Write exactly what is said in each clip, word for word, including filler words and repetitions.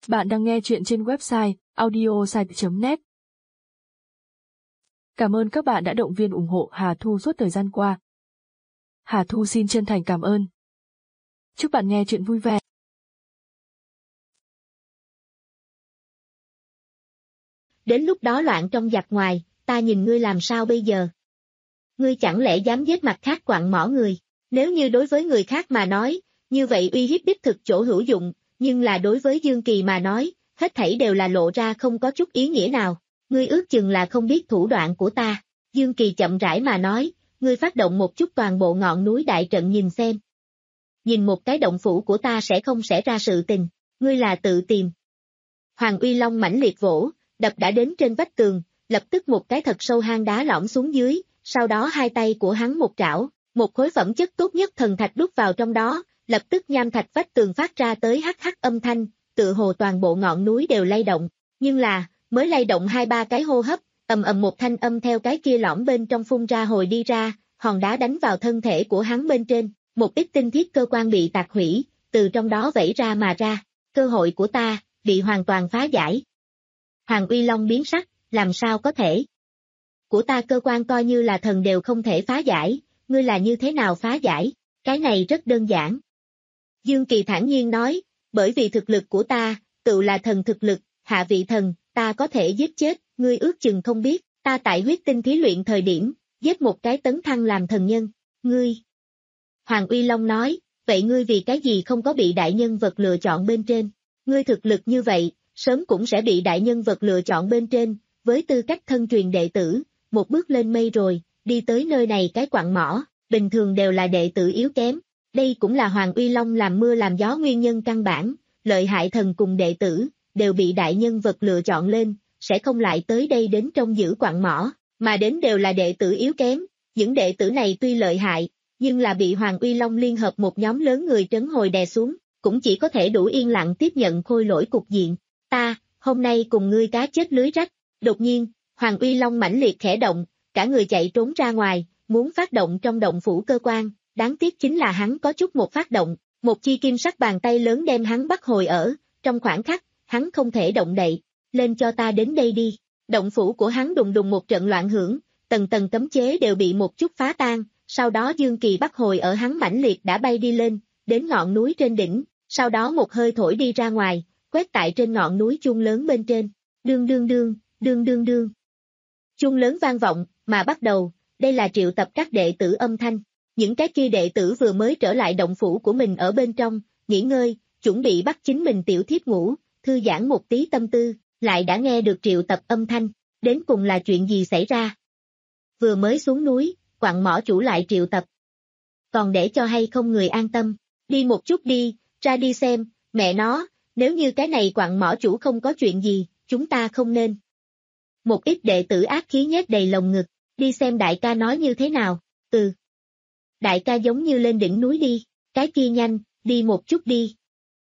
Bạn đang nghe chuyện trên website audiosite chấm net. Cảm ơn các bạn đã động viên ủng hộ Hà Thu suốt thời gian qua. Hà Thu xin chân thành cảm ơn. Chúc bạn nghe chuyện vui vẻ. Đến lúc đó loạn trong giặc ngoài, ta nhìn ngươi làm sao bây giờ? Ngươi chẳng lẽ dám giết mặt khác quặng mỏ người? Nếu như đối với người khác mà nói, như vậy uy hiếp đích thực chỗ hữu dụng, nhưng là đối với Dương Kỳ mà nói, hết thảy đều là lộ ra không có chút ý nghĩa nào. Ngươi ước chừng là không biết thủ đoạn của ta. Dương Kỳ chậm rãi mà nói, ngươi phát động một chút toàn bộ ngọn núi đại trận nhìn xem. Nhìn một cái động phủ của ta sẽ không xảy ra sự tình, ngươi là tự tìm. Hoàng Uy Long mãnh liệt vỗ, đập đã đến trên vách tường, lập tức một cái thật sâu hang đá lõm xuống dưới, sau đó hai tay của hắn một trảo, một khối phẩm chất tốt nhất thần thạch đút vào trong đó, lập tức nham thạch vách tường phát ra tới hắc hắc âm thanh, tựa hồ toàn bộ ngọn núi đều lay động, nhưng là, mới lay động hai ba cái hô hấp, ầm ầm một thanh âm theo cái kia lõm bên trong phun ra hồi đi ra, hòn đá đánh vào thân thể của hắn bên trên, một ít tinh thiết cơ quan bị tạc hủy, từ trong đó vẩy ra mà ra, cơ hội của ta, bị hoàn toàn phá giải. Hoàng Uy Long biến sắc, làm sao có thể? Của ta cơ quan coi như là thần đều không thể phá giải, ngươi là như thế nào phá giải? Cái này rất đơn giản. Dương Kỳ thản nhiên nói, bởi vì thực lực của ta, tự là thần thực lực, hạ vị thần, ta có thể giết chết, ngươi ước chừng không biết, ta tại huyết tinh thí luyện thời điểm, giết một cái tấn thăng làm thần nhân, ngươi. Hoàng Uy Long nói, vậy ngươi vì cái gì không có bị đại nhân vật lựa chọn bên trên? Ngươi thực lực như vậy, sớm cũng sẽ bị đại nhân vật lựa chọn bên trên, với tư cách thân truyền đệ tử, một bước lên mây rồi, đi tới nơi này cái quặng mỏ, bình thường đều là đệ tử yếu kém. Đây cũng là Hoàng Uy Long làm mưa làm gió nguyên nhân căn bản, lợi hại thần cùng đệ tử, đều bị đại nhân vật lựa chọn lên, sẽ không lại tới đây đến trong giữ quặng mỏ, mà đến đều là đệ tử yếu kém, những đệ tử này tuy lợi hại, nhưng là bị Hoàng Uy Long liên hợp một nhóm lớn người trấn hồi đè xuống, cũng chỉ có thể đủ yên lặng tiếp nhận khôi lỗi cục diện. Ta, hôm nay cùng ngươi cá chết lưới rách, đột nhiên, Hoàng Uy Long mãnh liệt khẽ động, cả người chạy trốn ra ngoài, muốn phát động trong động phủ cơ quan. Đáng tiếc chính là hắn có chút một phát động, một chi kim sắc bàn tay lớn đem hắn bắt hồi ở, trong khoảng khắc, hắn không thể động đậy, lên cho ta đến đây đi. Động phủ của hắn đùng đùng một trận loạn hưởng, tầng tầng cấm chế đều bị một chút phá tan, sau đó Dương Kỳ bắt hồi ở hắn mãnh liệt đã bay đi lên, đến ngọn núi trên đỉnh, sau đó một hơi thổi đi ra ngoài, quét tại trên ngọn núi chuông lớn bên trên, đương đương đương, đương đương đương. Chuông lớn vang vọng, mà bắt đầu, đây là triệu tập các đệ tử âm thanh. Những cái kia đệ tử vừa mới trở lại động phủ của mình ở bên trong, nghỉ ngơi, chuẩn bị bắt chính mình tiểu thiếp ngủ, thư giãn một tí tâm tư, lại đã nghe được triệu tập âm thanh, đến cùng là chuyện gì xảy ra. Vừa mới xuống núi, quặng mỏ chủ lại triệu tập. Còn để cho hay không người an tâm, đi một chút đi, ra đi xem, mẹ nó, nếu như cái này quặng mỏ chủ không có chuyện gì, chúng ta không nên. Một ít đệ tử ác khí nhét đầy lồng ngực, đi xem đại ca nói như thế nào, ừ. Đại ca giống như lên đỉnh núi đi, cái kia nhanh, đi một chút đi.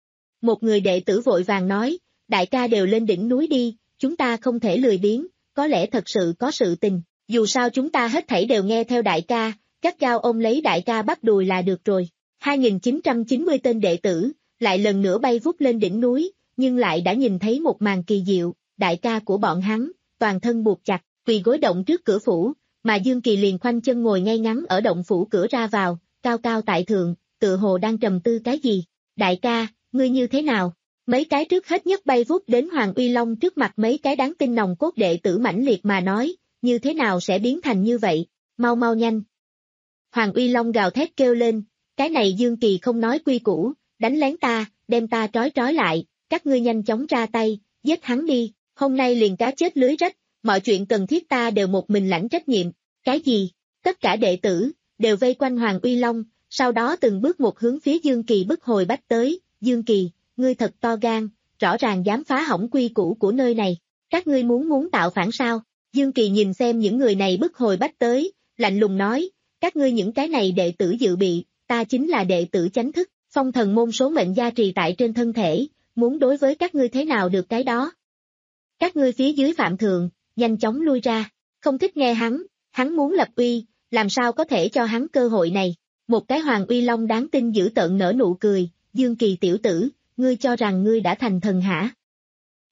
Một người đệ tử vội vàng nói, đại ca đều lên đỉnh núi đi, chúng ta không thể lười biếng, có lẽ thật sự có sự tình, dù sao chúng ta hết thảy đều nghe theo đại ca, gắt gao ôm lấy đại ca bắt đùi là được rồi. hai nghìn chín trăm chín mươi tên đệ tử, lại lần nữa bay vút lên đỉnh núi, nhưng lại đã nhìn thấy một màn kỳ diệu, đại ca của bọn hắn, toàn thân buộc chặt, quỳ gối động trước cửa phủ. Mà Dương Kỳ liền khoanh chân ngồi ngay ngắn ở động phủ cửa ra vào, cao cao tại thượng, tựa hồ đang trầm tư cái gì. Đại ca, ngươi như thế nào? Mấy cái trước hết nhất bay vút đến Hoàng Uy Long trước mặt mấy cái đáng tin nòng cốt đệ tử mãnh liệt mà nói, như thế nào sẽ biến thành như vậy? Mau mau nhanh. Hoàng Uy Long gào thét kêu lên, cái này Dương Kỳ không nói quy củ, đánh lén ta, đem ta trói trói lại, các ngươi nhanh chóng ra tay, giết hắn đi, hôm nay liền cá chết lưới rách. Mọi chuyện cần thiết ta đều một mình lãnh trách nhiệm, cái gì? Tất cả đệ tử, đều vây quanh Hoàng Uy Long, sau đó từng bước một hướng phía Dương Kỳ bức hồi bách tới, Dương Kỳ, ngươi thật to gan, rõ ràng dám phá hỏng quy củ của nơi này, các ngươi muốn muốn tạo phản sao? Dương Kỳ nhìn xem những người này bức hồi bách tới, lạnh lùng nói, các ngươi những cái này đệ tử dự bị, ta chính là đệ tử chánh thức, phong thần môn số mệnh gia trì tại trên thân thể, muốn đối với các ngươi thế nào được cái đó? Các ngươi phía dưới phạm thượng, nhanh chóng lui ra, không thích nghe hắn, hắn muốn lập uy, làm sao có thể cho hắn cơ hội này. Một cái Hoàng Uy Long đáng tin dữ tợn nở nụ cười, Dương Kỳ tiểu tử, ngươi cho rằng ngươi đã thành thần hả?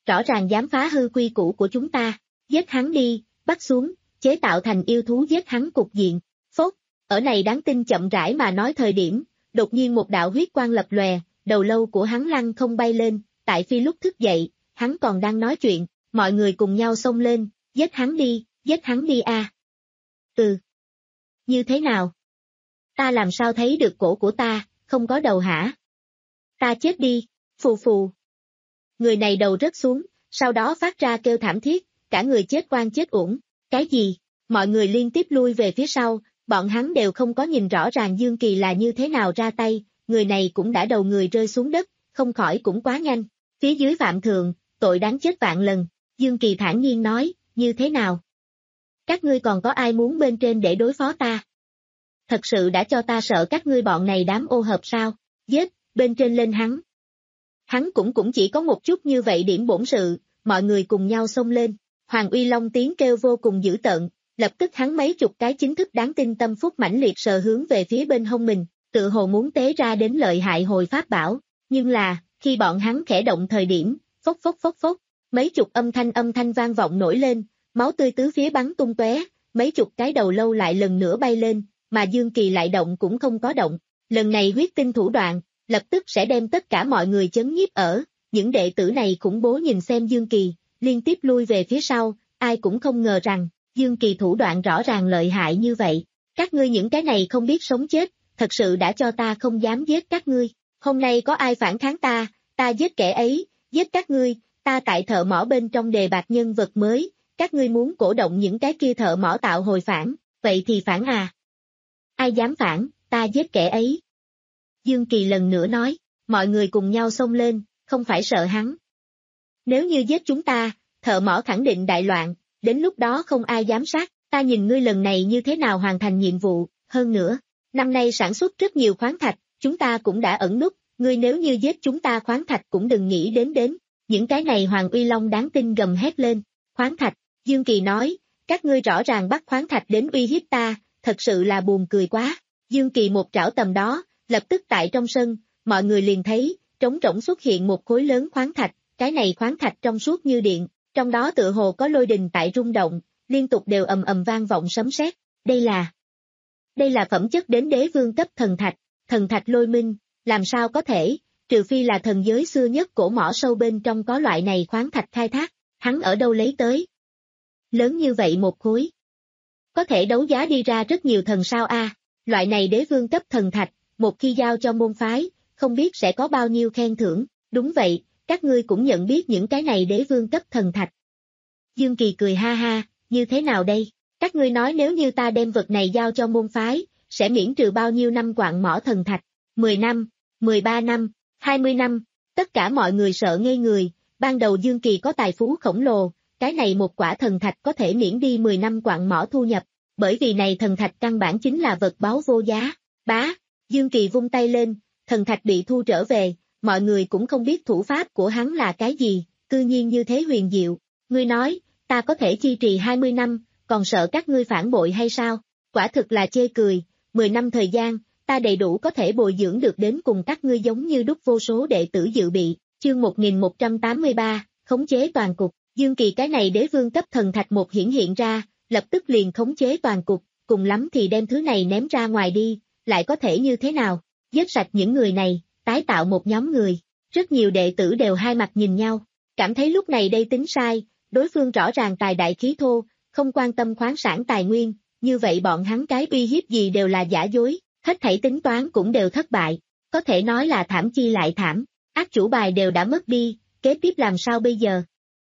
rõ ràng dám phá hư quy củ của chúng ta, giết hắn đi, bắt xuống, chế tạo thành yêu thú giết hắn cục diện, phốt, ở này đáng tin chậm rãi mà nói thời điểm, đột nhiên một đạo huyết quang lập lòe, đầu lâu của hắn lăng không bay lên, tại phi lúc thức dậy, hắn còn đang nói chuyện, mọi người cùng nhau xông lên, giết hắn đi, giết hắn đi a. À. Ừ. Như thế nào? Ta làm sao thấy được cổ của ta, không có đầu hả? Ta chết đi, phù phù. Người này đầu rớt xuống, sau đó phát ra kêu thảm thiết, cả người chết oan chết uổng. Cái gì? Mọi người liên tiếp lui về phía sau, bọn hắn đều không có nhìn rõ ràng Dương Kỳ là như thế nào ra tay, người này cũng đã đầu người rơi xuống đất, không khỏi cũng quá nhanh. Phía dưới Phạm Thượng, tội đáng chết vạn lần, Dương Kỳ thản nhiên nói, như thế nào? Các ngươi còn có ai muốn bên trên để đối phó ta? Thật sự đã cho ta sợ các ngươi bọn này đám ô hợp sao? Giết, bên trên lên hắn. Hắn cũng cũng chỉ có một chút như vậy điểm bổn sự, mọi người cùng nhau xông lên. Hoàng Uy Long tiếng kêu vô cùng dữ tợn, lập tức hắn mấy chục cái chính thức đáng tin tâm phúc mãnh liệt sờ hướng về phía bên hông mình, tự hồ muốn tế ra đến lợi hại hồi pháp bảo, nhưng là, khi bọn hắn khẽ động thời điểm, phốc phốc phốc phốc, mấy chục âm thanh âm thanh vang vọng nổi lên, máu tươi tứ phía bắn tung tóe, mấy chục cái đầu lâu lại lần nữa bay lên, mà Dương Kỳ lại động cũng không có động, lần này huyết tinh thủ đoạn, lập tức sẽ đem tất cả mọi người chấn nhiếp ở, những đệ tử này khủng bố nhìn xem Dương Kỳ, liên tiếp lui về phía sau, ai cũng không ngờ rằng, Dương Kỳ thủ đoạn rõ ràng lợi hại như vậy, các ngươi những cái này không biết sống chết, thật sự đã cho ta không dám giết các ngươi, hôm nay có ai phản kháng ta, ta giết kẻ ấy, giết các ngươi, ta tại thợ mỏ bên trong đề bạt nhân vật mới, các ngươi muốn cổ động những cái kia thợ mỏ tạo hồi phản, vậy thì phản à? Ai dám phản, ta giết kẻ ấy. Dương Kỳ lần nữa nói, mọi người cùng nhau xông lên, không phải sợ hắn. Nếu như giết chúng ta, thợ mỏ khẳng định đại loạn, đến lúc đó không ai dám sát, ta nhìn ngươi lần này như thế nào hoàn thành nhiệm vụ, hơn nữa, năm nay sản xuất rất nhiều khoáng thạch, chúng ta cũng đã ẩn núp, ngươi nếu như giết chúng ta khoáng thạch cũng đừng nghĩ đến đến, những cái này Hoàng Uy Long đáng tin gầm hét lên, khoáng thạch, Dương Kỳ nói, các ngươi rõ ràng bắt khoáng thạch đến uy hiếp ta, thật sự là buồn cười quá, Dương Kỳ một trảo tầm đó, lập tức tại trong sân, mọi người liền thấy, trống rỗng xuất hiện một khối lớn khoáng thạch, cái này khoáng thạch trong suốt như điện, trong đó tựa hồ có lôi đình tại rung động, liên tục đều ầm ầm vang vọng sấm sét, đây là, đây là phẩm chất đến đế vương cấp thần thạch, thần thạch lôi minh, làm sao có thể, trừ phi là thần giới xưa nhất cổ mỏ sâu bên trong có loại này khoáng thạch khai thác, hắn ở đâu lấy tới? Lớn như vậy một khối. Có thể đấu giá đi ra rất nhiều thần sao a, loại này đế vương cấp thần thạch, một khi giao cho môn phái, không biết sẽ có bao nhiêu khen thưởng, đúng vậy, các ngươi cũng nhận biết những cái này đế vương cấp thần thạch. Dương Kỳ cười ha ha, như thế nào đây? Các ngươi nói nếu như ta đem vật này giao cho môn phái, sẽ miễn trừ bao nhiêu năm quạng mỏ thần thạch, mười năm, mười ba năm, hai mươi năm, tất cả mọi người sợ ngây người, ban đầu Dương Kỳ có tài phú khổng lồ, cái này một quả thần thạch có thể miễn đi mười năm quạng mỏ thu nhập, bởi vì này thần thạch căn bản chính là vật báu vô giá, bá, Dương Kỳ vung tay lên, thần thạch bị thu trở về, mọi người cũng không biết thủ pháp của hắn là cái gì, cư nhiên như thế huyền diệu, ngươi nói, ta có thể chi trì hai mươi năm, còn sợ các ngươi phản bội hay sao, quả thực là chê cười, mười năm thời gian, ta đầy đủ có thể bồi dưỡng được đến cùng các ngươi giống như đúc vô số đệ tử dự bị, chương một nghìn một trăm tám mươi ba, khống chế toàn cục, Dương Kỳ cái này đế vương cấp thần thạch một hiển hiện ra, lập tức liền khống chế toàn cục, cùng lắm thì đem thứ này ném ra ngoài đi, lại có thể như thế nào, giết sạch những người này, tái tạo một nhóm người, rất nhiều đệ tử đều hai mặt nhìn nhau, cảm thấy lúc này đây tính sai, đối phương rõ ràng tài đại khí thô, không quan tâm khoáng sản tài nguyên, như vậy bọn hắn cái uy hiếp gì đều là giả dối, hết thảy tính toán cũng đều thất bại, có thể nói là thảm chi lại thảm, ác chủ bài đều đã mất đi, kế tiếp làm sao bây giờ?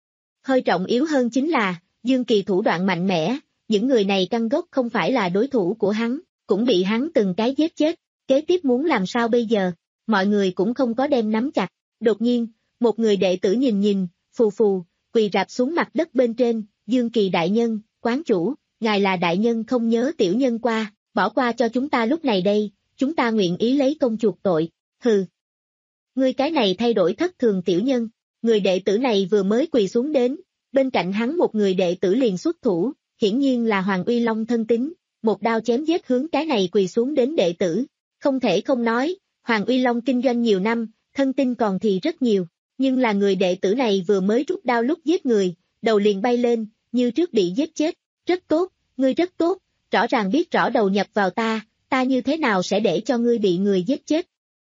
Hơi trọng yếu hơn chính là, Dương Kỳ thủ đoạn mạnh mẽ, những người này căn gốc không phải là đối thủ của hắn, cũng bị hắn từng cái giết chết, kế tiếp muốn làm sao bây giờ? Mọi người cũng không có đem nắm chặt, đột nhiên, một người đệ tử nhìn nhìn, phù phù, quỳ rạp xuống mặt đất bên trên, Dương Kỳ đại nhân, quán chủ, ngài là đại nhân không nhớ tiểu nhân qua, bỏ qua cho chúng ta lúc này đây, chúng ta nguyện ý lấy công chuộc tội, hừ. Ngươi cái này thay đổi thất thường tiểu nhân, người đệ tử này vừa mới quỳ xuống đến, bên cạnh hắn một người đệ tử liền xuất thủ, hiển nhiên là Hoàng Uy Long thân tín, một đao chém giết hướng cái này quỳ xuống đến đệ tử, không thể không nói, Hoàng Uy Long kinh doanh nhiều năm, thân tin còn thì rất nhiều, Nhưng là người đệ tử này vừa mới rút đao lúc giết người, đầu liền bay lên, như trước bị giết chết. Rất tốt, ngươi rất tốt, rõ ràng biết rõ đầu nhập vào ta, ta như thế nào sẽ để cho ngươi bị người giết chết.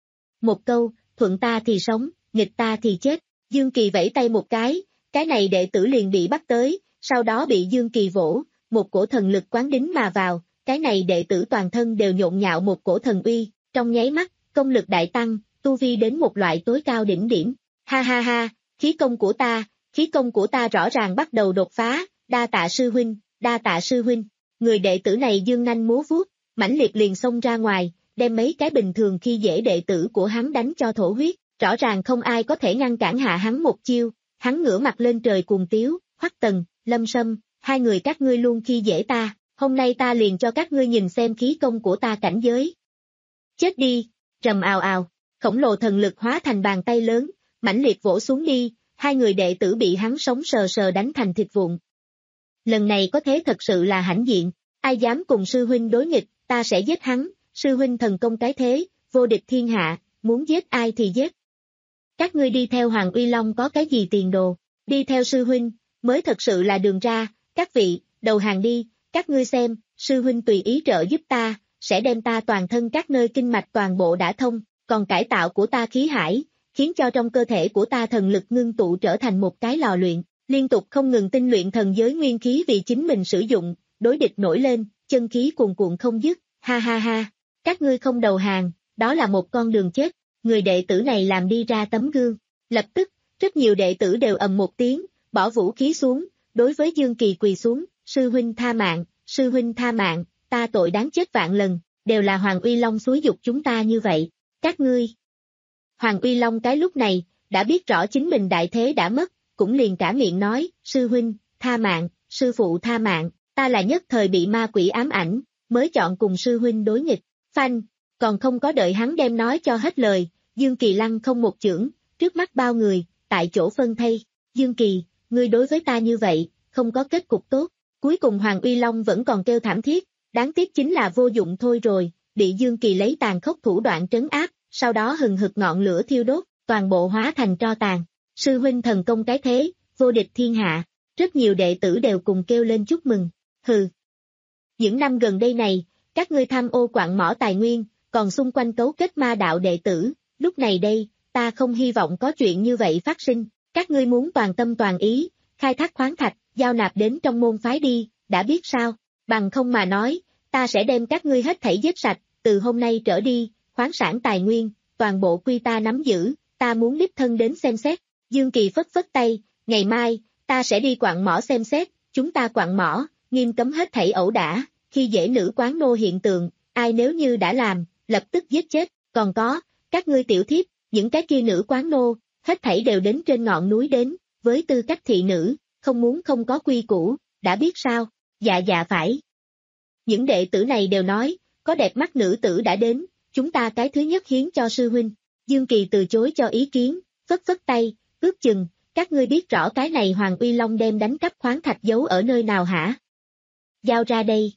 Một câu, thuận ta thì sống, nghịch ta thì chết. Dương Kỳ vẫy tay một cái, cái này đệ tử liền bị bắt tới, sau đó bị Dương Kỳ vỗ, một cổ thần lực quán đính mà vào, cái này đệ tử toàn thân đều nhộn nhạo một cổ thần uy, trong nháy mắt, công lực đại tăng, tu vi đến một loại tối cao đỉnh điểm. Ha ha ha, khí công của ta, khí công của ta rõ ràng bắt đầu đột phá, đa tạ sư huynh, đa tạ sư huynh. Người đệ tử này dương nanh múa vuốt, mãnh liệt liền xông ra ngoài, đem mấy cái bình thường khi dễ đệ tử của hắn đánh cho thổ huyết, rõ ràng không ai có thể ngăn cản hạ hắn một chiêu, hắn ngửa mặt lên trời cuồng tiếu, Hoắc Tần, Lâm Sâm, hai người các ngươi luôn khi dễ ta, hôm nay ta liền cho các ngươi nhìn xem khí công của ta cảnh giới. Chết đi, rầm ào ào, khổng lồ thần lực hóa thành bàn tay lớn, mãnh liệt vỗ xuống đi, hai người đệ tử bị hắn sống sờ sờ đánh thành thịt vụn. Lần này có thế thật sự là hãnh diện, ai dám cùng sư huynh đối nghịch, ta sẽ giết hắn, sư huynh thần công cái thế, vô địch thiên hạ, muốn giết ai thì giết. Các ngươi đi theo Hoàng Uy Long có cái gì tiền đồ, đi theo sư huynh, mới thật sự là đường ra, các vị, đầu hàng đi, các ngươi xem, sư huynh tùy ý trợ giúp ta, sẽ đem ta toàn thân các nơi kinh mạch toàn bộ đã thông, còn cải tạo của ta khí hải, khiến cho trong cơ thể của ta thần lực ngưng tụ trở thành một cái lò luyện, liên tục không ngừng tinh luyện thần giới nguyên khí vì chính mình sử dụng, đối địch nổi lên, chân khí cuồn cuộn không dứt, ha ha ha, các ngươi không đầu hàng, đó là một con đường chết, người đệ tử này làm đi ra tấm gương, lập tức, rất nhiều đệ tử đều ầm một tiếng, bỏ vũ khí xuống, đối với Dương Kỳ quỳ xuống, sư huynh tha mạng, sư huynh tha mạng, ta tội đáng chết vạn lần, đều là Hoàng Uy Long xúi giục chúng ta như vậy, các ngươi. Hoàng Uy Long cái lúc này, đã biết rõ chính mình đại thế đã mất, cũng liền cả miệng nói, sư huynh, tha mạng, sư phụ tha mạng, ta là nhất thời bị ma quỷ ám ảnh, mới chọn cùng sư huynh đối nghịch, phanh, còn không có đợi hắn đem nói cho hết lời, Dương Kỳ lăng không một chưởng, trước mắt bao người, tại chỗ phân thây, Dương Kỳ, ngươi đối với ta như vậy, không có kết cục tốt, cuối cùng Hoàng Uy Long vẫn còn kêu thảm thiết, đáng tiếc chính là vô dụng thôi rồi, bị Dương Kỳ lấy tàn khốc thủ đoạn trấn áp, sau đó hừng hực ngọn lửa thiêu đốt, toàn bộ hóa thành tro tàn, sư huynh thần công cái thế, vô địch thiên hạ, rất nhiều đệ tử đều cùng kêu lên chúc mừng, hừ. Những năm gần đây này, các ngươi tham ô quặng mỏ tài nguyên, còn xung quanh cấu kết ma đạo đệ tử, lúc này đây, ta không hy vọng có chuyện như vậy phát sinh, các ngươi muốn toàn tâm toàn ý, khai thác khoáng thạch, giao nạp đến trong môn phái đi, đã biết sao, bằng không mà nói, ta sẽ đem các ngươi hết thảy giết sạch, từ hôm nay trở đi, khoáng sản tài nguyên, toàn bộ quy ta nắm giữ, ta muốn đích thân đến xem xét, Dương Kỳ phất phất tay, ngày mai, ta sẽ đi quặng mỏ xem xét, chúng ta quặng mỏ, nghiêm cấm hết thảy ẩu đả, khi dễ nữ quán nô hiện tượng, ai nếu như đã làm, lập tức giết chết, còn có, các ngươi tiểu thiếp, những cái kia nữ quán nô, hết thảy đều đến trên ngọn núi đến, với tư cách thị nữ, không muốn không có quy củ, đã biết sao, dạ dạ phải. Những đệ tử này đều nói, có đẹp mắt nữ tử đã đến, chúng ta cái thứ nhất hiến cho sư huynh, Dương Kỳ từ chối cho ý kiến, phất phất tay, ước chừng, các ngươi biết rõ cái này Hoàng Uy Long đem đánh cắp khoáng thạch giấu ở nơi nào hả? Giao ra đây.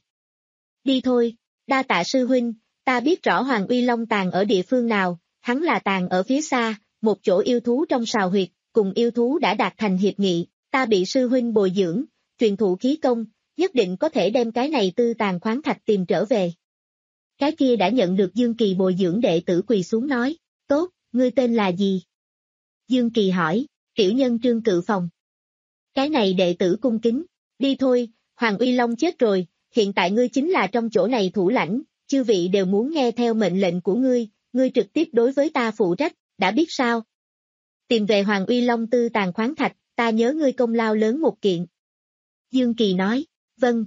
Đi thôi, đa tạ sư huynh, ta biết rõ Hoàng Uy Long tàng ở địa phương nào, hắn là tàng ở phía xa, một chỗ yêu thú trong sào huyệt, cùng yêu thú đã đạt thành hiệp nghị, ta bị sư huynh bồi dưỡng, truyền thụ khí công, nhất định có thể đem cái này tư tàng khoáng thạch tìm trở về. Cái kia đã nhận được Dương Kỳ bồi dưỡng đệ tử quỳ xuống nói, tốt, ngươi tên là gì? Dương Kỳ hỏi, tiểu nhân Trương Cự Phòng. Cái này đệ tử cung kính, đi thôi, Hoàng Uy Long chết rồi, hiện tại ngươi chính là trong chỗ này thủ lãnh, chư vị đều muốn nghe theo mệnh lệnh của ngươi, ngươi trực tiếp đối với ta phụ trách, đã biết sao? Tìm về Hoàng Uy Long tư tàng khoáng thạch, ta nhớ ngươi công lao lớn một kiện. Dương Kỳ nói, vâng.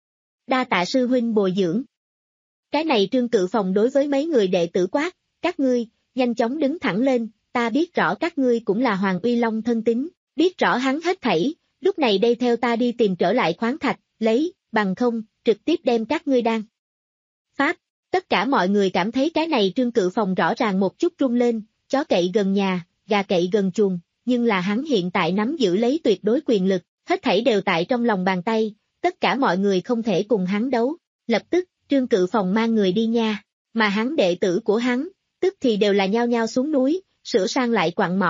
Đa tạ sư huynh bồi dưỡng. Cái này Trương Cự Phòng đối với mấy người đệ tử quát, các ngươi, nhanh chóng đứng thẳng lên, ta biết rõ các ngươi cũng là Hoàng Uy Long thân tín, biết rõ hắn hết thảy, lúc này đây theo ta đi tìm trở lại khoáng thạch, lấy, bằng không, trực tiếp đem các ngươi đan. Pháp, tất cả mọi người cảm thấy cái này Trương Cự Phòng rõ ràng một chút rung lên, chó cậy gần nhà, gà cậy gần chuồng, nhưng là hắn hiện tại nắm giữ lấy tuyệt đối quyền lực, hết thảy đều tại trong lòng bàn tay, tất cả mọi người không thể cùng hắn đấu, lập tức, Trương Cự Phòng mang người đi nha, mà hắn đệ tử của hắn, tức thì đều là nhao nhao xuống núi, sửa sang lại quặng mỏ,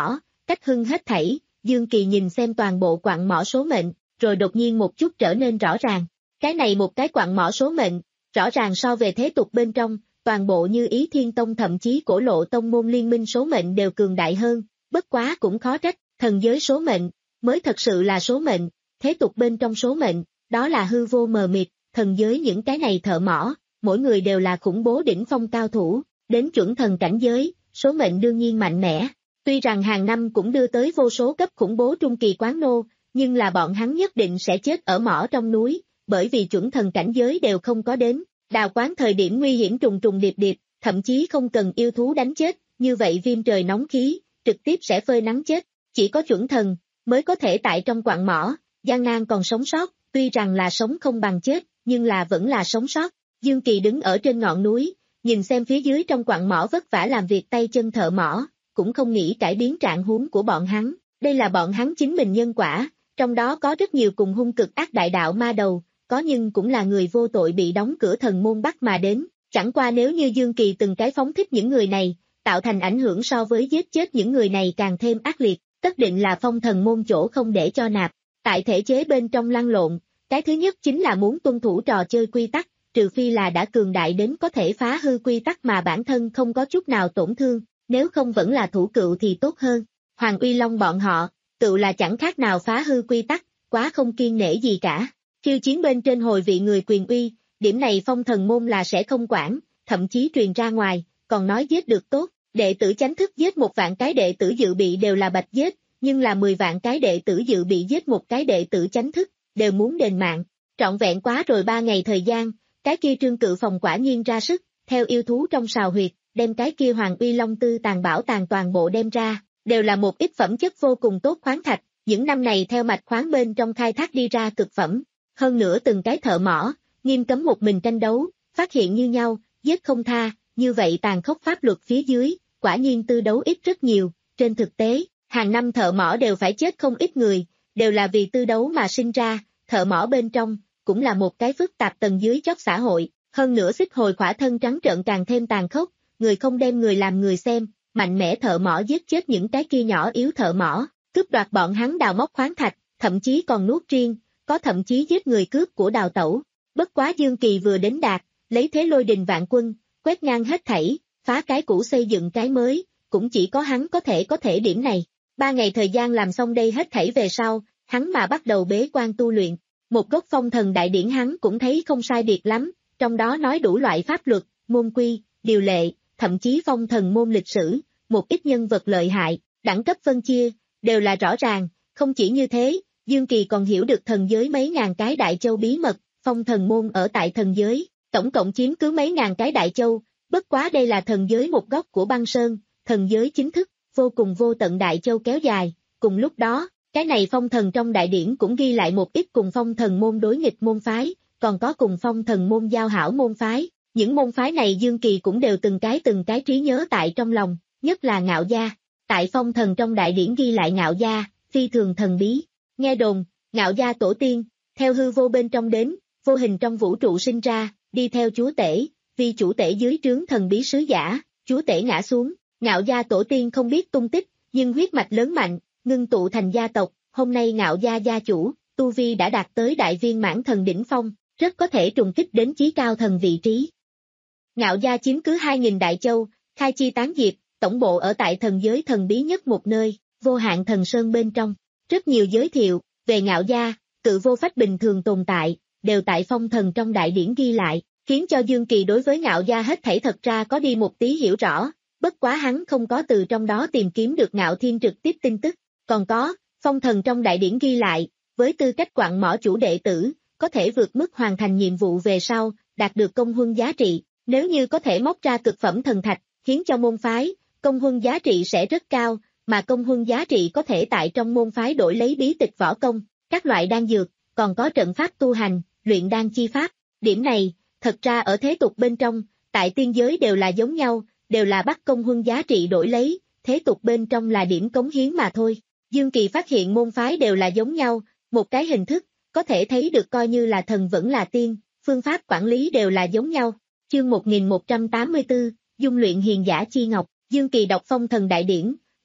cách hưng hết thảy, Dương Kỳ nhìn xem toàn bộ quặng mỏ số mệnh, rồi đột nhiên một chút trở nên rõ ràng. Cái này một cái quặng mỏ số mệnh, rõ ràng so về thế tục bên trong, toàn bộ Như Ý Thiên Tông thậm chí cổ lộ tông môn liên minh số mệnh đều cường đại hơn, bất quá cũng khó trách, thần giới số mệnh, mới thật sự là số mệnh, thế tục bên trong số mệnh, đó là hư vô mờ mịt, thần giới những cái này thợ mỏ, mỗi người đều là khủng bố đỉnh phong cao thủ, đến chuẩn thần cảnh giới, số mệnh đương nhiên mạnh mẽ. Tuy rằng hàng năm cũng đưa tới vô số cấp khủng bố trung kỳ quán nô, nhưng là bọn hắn nhất định sẽ chết ở mỏ trong núi, bởi vì chuẩn thần cảnh giới đều không có đến, đào quán thời điểm nguy hiểm trùng trùng điệp điệp, thậm chí không cần yêu thú đánh chết, như vậy viêm trời nóng khí, trực tiếp sẽ phơi nắng chết, chỉ có chuẩn thần, mới có thể tại trong quặng mỏ, gian nan còn sống sót, tuy rằng là sống không bằng chết, nhưng là vẫn là sống sót. Dương Kỳ đứng ở trên ngọn núi, nhìn xem phía dưới trong quặng mỏ vất vả làm việc tay chân thợ mỏ, cũng không nghĩ cải biến trạng huống của bọn hắn, đây là bọn hắn chính mình nhân quả, trong đó có rất nhiều cùng hung cực ác đại đạo ma đầu, có nhưng cũng là người vô tội bị đóng cửa thần môn bắt mà đến, chẳng qua nếu như Dương Kỳ từng cái phóng thích những người này, tạo thành ảnh hưởng so với giết chết những người này càng thêm ác liệt, tất định là phong thần môn chỗ không để cho nạp, tại thể chế bên trong lăn lộn, cái thứ nhất chính là muốn tuân thủ trò chơi quy tắc, trừ phi là đã cường đại đến có thể phá hư quy tắc mà bản thân không có chút nào tổn thương, nếu không vẫn là thủ cựu thì tốt hơn. Hoàng Uy Long bọn họ, tự là chẳng khác nào phá hư quy tắc, quá không kiên nể gì cả. Khiêu chiến bên trên hồi vị người quyền uy, điểm này phong thần môn là sẽ không quản, thậm chí truyền ra ngoài, còn nói giết được tốt, đệ tử chánh thức giết một vạn cái đệ tử dự bị đều là bạch giết, nhưng là mười vạn cái đệ tử dự bị giết một cái đệ tử chánh thức, đều muốn đền mạng. Trọn vẹn quá rồi ba ngày thời gian, cái kia Trương Cự Phòng quả nhiên ra sức, theo yêu thú trong sào huyệt, đem cái kia Hoàng Uy Long tư tàn bảo tàng toàn bộ đem ra, đều là một ít phẩm chất vô cùng tốt khoáng thạch, những năm này theo mạch khoáng bên trong khai thác đi ra cực phẩm, hơn nữa từng cái thợ mỏ, nghiêm cấm một mình tranh đấu, phát hiện như nhau, giết không tha, như vậy tàn khốc pháp luật phía dưới, quả nhiên tư đấu ít rất nhiều, trên thực tế, hàng năm thợ mỏ đều phải chết không ít người, đều là vì tư đấu mà sinh ra, thợ mỏ bên trong, cũng là một cái phức tạp tầng dưới chót xã hội, hơn nữa xích hồi khỏa thân trắng trợn càng thêm tàn khốc, người không đem người làm người xem, mạnh mẽ thợ mỏ giết chết những cái kia nhỏ yếu thợ mỏ, cướp đoạt bọn hắn đào móc khoáng thạch, thậm chí còn nuốt riêng, có thậm chí giết người cướp của đào tẩu. Bất quá Dương Kỳ vừa đến đạt, lấy thế lôi đình vạn quân, quét ngang hết thảy, phá cái cũ xây dựng cái mới, cũng chỉ có hắn có thể có thể điểm này. Ba ngày thời gian làm xong đây hết thảy về sau, hắn mà bắt đầu bế quan tu luyện. Một gốc phong thần đại điển hắn cũng thấy không sai biệt lắm, trong đó nói đủ loại pháp luật, môn quy, điều lệ, thậm chí phong thần môn lịch sử, một ít nhân vật lợi hại, đẳng cấp phân chia, đều là rõ ràng, không chỉ như thế, Dương Kỳ còn hiểu được thần giới mấy ngàn cái đại châu bí mật, phong thần môn ở tại thần giới, tổng cộng chiếm cứ mấy ngàn cái đại châu, bất quá đây là thần giới một góc của băng sơn, thần giới chính thức, vô cùng vô tận đại châu kéo dài, cùng lúc đó, cái này phong thần trong đại điển cũng ghi lại một ít cùng phong thần môn đối nghịch môn phái, còn có cùng phong thần môn giao hảo môn phái, những môn phái này Dương Kỳ cũng đều từng cái từng cái trí nhớ tại trong lòng, nhất là Ngạo Gia, tại phong thần trong đại điển ghi lại Ngạo Gia, phi thường thần bí, nghe đồn, Ngạo Gia tổ tiên, theo hư vô bên trong đến, vô hình trong vũ trụ sinh ra, đi theo chúa tể, vì chủ tể dưới trướng thần bí sứ giả, chúa tể ngã xuống, Ngạo Gia tổ tiên không biết tung tích, nhưng huyết mạch lớn mạnh, ngưng tụ thành gia tộc, hôm nay Ngạo Gia gia chủ, tu vi đã đạt tới đại viên mãn thần đỉnh phong, rất có thể trùng kích đến chí cao thần vị trí. Ngạo Gia chiếm cứ hai nghìn đại châu, khai chi tán diệp, tổng bộ ở tại thần giới thần bí nhất một nơi, vô hạn thần sơn bên trong, rất nhiều giới thiệu về Ngạo Gia, cự vô phách bình thường tồn tại, đều tại phong thần trong đại điển ghi lại, khiến cho Dương Kỳ đối với Ngạo Gia hết thảy thật ra có đi một tí hiểu rõ, bất quá hắn không có từ trong đó tìm kiếm được Ngạo Thiên trực tiếp tin tức, còn có, phong thần trong đại điển ghi lại, với tư cách quặng mỏ chủ đệ tử, có thể vượt mức hoàn thành nhiệm vụ về sau, đạt được công huân giá trị, nếu như có thể móc ra cực phẩm thần thạch, khiến cho môn phái, công huân giá trị sẽ rất cao, mà công huân giá trị có thể tại trong môn phái đổi lấy bí tịch võ công, các loại đan dược, còn có trận pháp tu hành, luyện đan chi pháp, điểm này, thật ra ở thế tục bên trong, tại tiên giới đều là giống nhau, đều là bắt công huân giá trị đổi lấy, thế tục bên trong là điểm cống hiến mà thôi. Dương Kỳ phát hiện môn phái đều là giống nhau, một cái hình thức, có thể thấy được coi như là thần vẫn là tiên, phương pháp quản lý đều là giống nhau. Chương một nghìn một trăm tám mươi tư, Dung luyện hiền giả chi ngọc, Dương Kỳ đọc phong thần đại điển,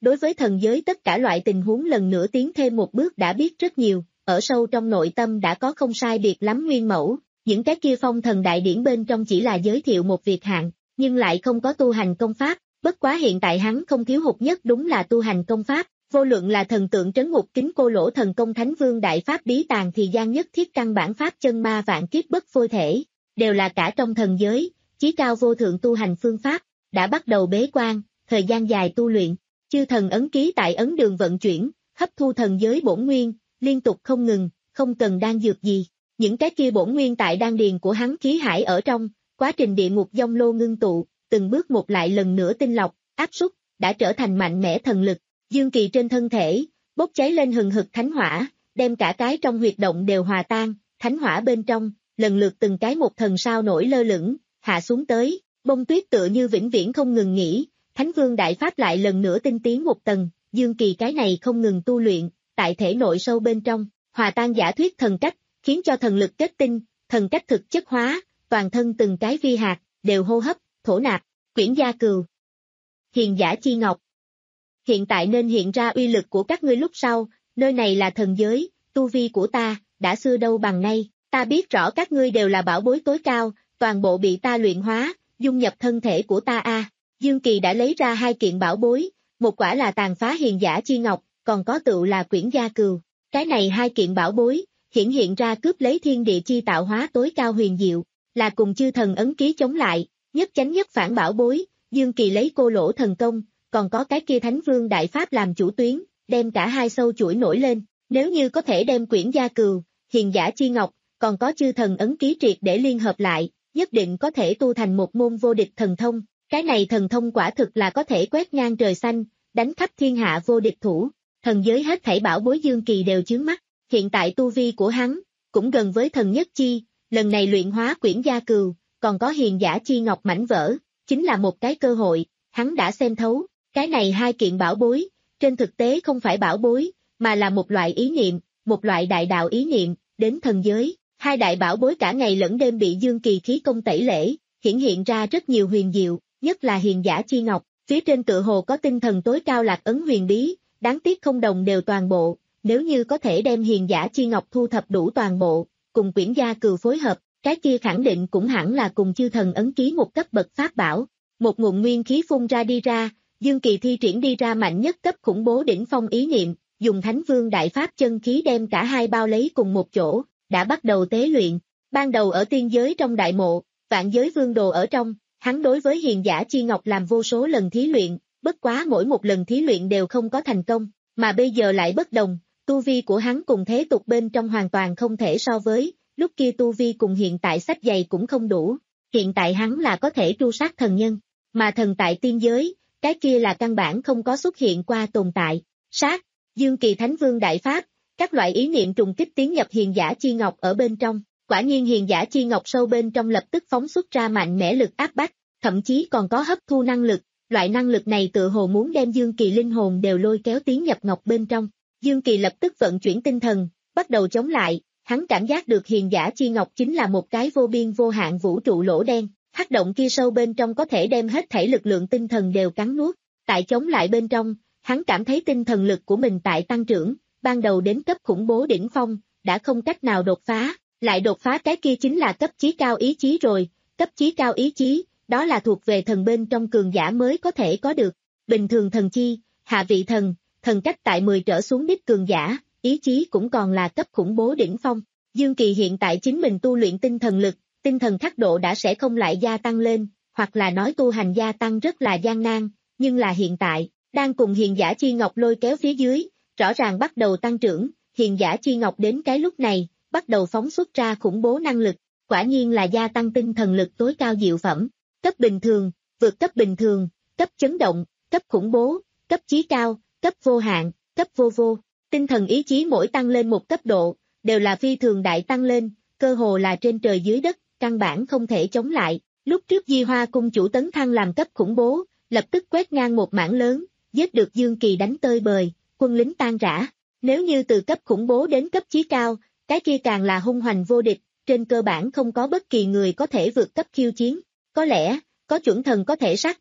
đối với thần giới tất cả loại tình huống lần nữa tiến thêm một bước đã biết rất nhiều, ở sâu trong nội tâm đã có không sai biệt lắm nguyên mẫu, những cái kia phong thần đại điển bên trong chỉ là giới thiệu một việc hạn, nhưng lại không có tu hành công pháp, bất quá hiện tại hắn không thiếu hụt nhất đúng là tu hành công pháp, vô luận là thần tượng trấn ngục kính cô lỗ thần công thánh vương đại pháp bí tàng thì gian nhất thiết căn bản pháp chân ma vạn kiếp bất phôi thể, đều là cả trong thần giới, chí cao vô thượng tu hành phương pháp, đã bắt đầu bế quan, thời gian dài tu luyện, chư thần ấn ký tại ấn đường vận chuyển, hấp thu thần giới bổn nguyên, liên tục không ngừng, không cần đan dược gì, những cái kia bổn nguyên tại đan điền của hắn khí hải ở trong, quá trình địa ngục dông lô ngưng tụ, từng bước một lại lần nữa tinh lọc, áp suất, đã trở thành mạnh mẽ thần lực, dương kỳ trên thân thể, bốc cháy lên hừng hực thánh hỏa, đem cả cái trong huyệt động đều hòa tan, thánh hỏa bên trong, lần lượt từng cái một thần sao nổi lơ lửng, hạ xuống tới, bông tuyết tựa như vĩnh viễn không ngừng nghỉ, thánh vương đại pháp lại lần nữa tinh tiến một tầng, dương kỳ cái này không ngừng tu luyện, tại thể nội sâu bên trong, hòa tan giả thuyết thần cách, khiến cho thần lực kết tinh, thần cách thực chất hóa, toàn thân từng cái vi hạt, đều hô hấp, thổ nạp, quyển gia cừu. Hiền giả chi ngọc. Hiện tại nên hiện ra uy lực của các ngươi lúc sau, nơi này là thần giới, tu vi của ta, đã xưa đâu bằng nay, ta biết rõ các ngươi đều là bảo bối tối cao, toàn bộ bị ta luyện hóa, dung nhập thân thể của ta a. Dương Kỳ đã lấy ra hai kiện bảo bối, một quả là tàn phá hiền giả chi ngọc, còn có tựu là quyển gia cừu. Cái này hai kiện bảo bối, hiển hiện ra cướp lấy thiên địa chi tạo hóa tối cao huyền diệu, là cùng chư thần ấn ký chống lại, nhất chánh nhất phản bảo bối, Dương Kỳ lấy cô lỗ thần công, còn có cái kia thánh vương đại pháp làm chủ tuyến, đem cả hai sâu chuỗi nổi lên, nếu như có thể đem quyển gia cừu, hiền giả chi ngọc, còn có chư thần ấn ký triệt để liên hợp lại, nhất định có thể tu thành một môn vô địch thần thông, cái này thần thông quả thực là có thể quét ngang trời xanh, đánh khắp thiên hạ vô địch thủ, thần giới hết thảy bảo bối Dương Kỳ đều chướng mắt, hiện tại tu vi của hắn, cũng gần với thần nhất chi, lần này luyện hóa quyển gia cừu, còn có hiền giả chi ngọc mảnh vỡ, chính là một cái cơ hội, hắn đã xem thấu, cái này hai kiện bảo bối, trên thực tế không phải bảo bối, mà là một loại ý niệm, một loại đại đạo ý niệm, đến thần giới, hai đại bảo bối cả ngày lẫn đêm bị Dương Kỳ khí công tẩy lễ, hiển hiện ra rất nhiều huyền diệu, nhất là hiền giả chi ngọc, phía trên tựa hồ có tinh thần tối cao lạc ấn huyền bí, đáng tiếc không đồng đều toàn bộ, nếu như có thể đem hiền giả chi ngọc thu thập đủ toàn bộ, cùng quyển gia cừu phối hợp, cái kia khẳng định cũng hẳn là cùng chư thần ấn ký một cấp bậc pháp bảo, một nguồn nguyên khí phun ra đi ra, Dương Kỳ thi triển đi ra mạnh nhất cấp khủng bố đỉnh phong ý niệm, dùng thánh vương đại pháp chân khí đem cả hai bao lấy cùng một chỗ, đã bắt đầu tế luyện, ban đầu ở tiên giới trong đại mộ, vạn giới vương đồ ở trong, hắn đối với hiền giả chi ngọc làm vô số lần thí luyện, bất quá mỗi một lần thí luyện đều không có thành công, mà bây giờ lại bất đồng, tu vi của hắn cùng thế tục bên trong hoàn toàn không thể so với, lúc kia tu vi cùng hiện tại sách dày cũng không đủ, hiện tại hắn là có thể tru sát thần nhân, mà thần tại tiên giới, cái kia là căn bản không có xuất hiện qua tồn tại, sát, Dương Kỳ thánh vương đại pháp, các loại ý niệm trùng kích tiến nhập hiền giả chi ngọc ở bên trong, quả nhiên hiền giả chi ngọc sâu bên trong lập tức phóng xuất ra mạnh mẽ lực áp bách, thậm chí còn có hấp thu năng lực, loại năng lực này tự hồ muốn đem Dương Kỳ linh hồn đều lôi kéo tiến nhập ngọc bên trong, Dương Kỳ lập tức vận chuyển tinh thần, bắt đầu chống lại, hắn cảm giác được hiền giả chi ngọc chính là một cái vô biên vô hạn vũ trụ lỗ đen, hắc động kia sâu bên trong có thể đem hết thảy lực lượng tinh thần đều cắn nuốt, tại chống lại bên trong, hắn cảm thấy tinh thần lực của mình tại tăng trưởng, ban đầu đến cấp khủng bố đỉnh phong, đã không cách nào đột phá, lại đột phá cái kia chính là cấp chí cao ý chí rồi, cấp chí cao ý chí, đó là thuộc về thần bên trong cường giả mới có thể có được, bình thường thần chi, hạ vị thần, thần cách tại mười trở xuống đích cường giả, ý chí cũng còn là cấp khủng bố đỉnh phong, Dương Kỳ hiện tại chính mình tu luyện tinh thần lực, tinh thần khắc độ đã sẽ không lại gia tăng lên, hoặc là nói tu hành gia tăng rất là gian nan, nhưng là hiện tại, đang cùng hiền giả chi ngọc lôi kéo phía dưới, rõ ràng bắt đầu tăng trưởng, hiền giả chi ngọc đến cái lúc này, bắt đầu phóng xuất ra khủng bố năng lực, quả nhiên là gia tăng tinh thần lực tối cao diệu phẩm, cấp bình thường, vượt cấp bình thường, cấp chấn động, cấp khủng bố, cấp chí cao, cấp vô hạn, cấp vô vô, tinh thần ý chí mỗi tăng lên một cấp độ, đều là phi thường đại tăng lên, cơ hồ là trên trời dưới đất, căn bản không thể chống lại, lúc trước Di Hoa cung chủ tấn thăng làm cấp khủng bố, lập tức quét ngang một mảng lớn, giết được Dương Kỳ đánh tơi bời, quân lính tan rã, nếu như từ cấp khủng bố đến cấp chí cao, cái kia càng là hung hoành vô địch, trên cơ bản không có bất kỳ người có thể vượt cấp khiêu chiến, có lẽ, có chuẩn thần có thể sát thần,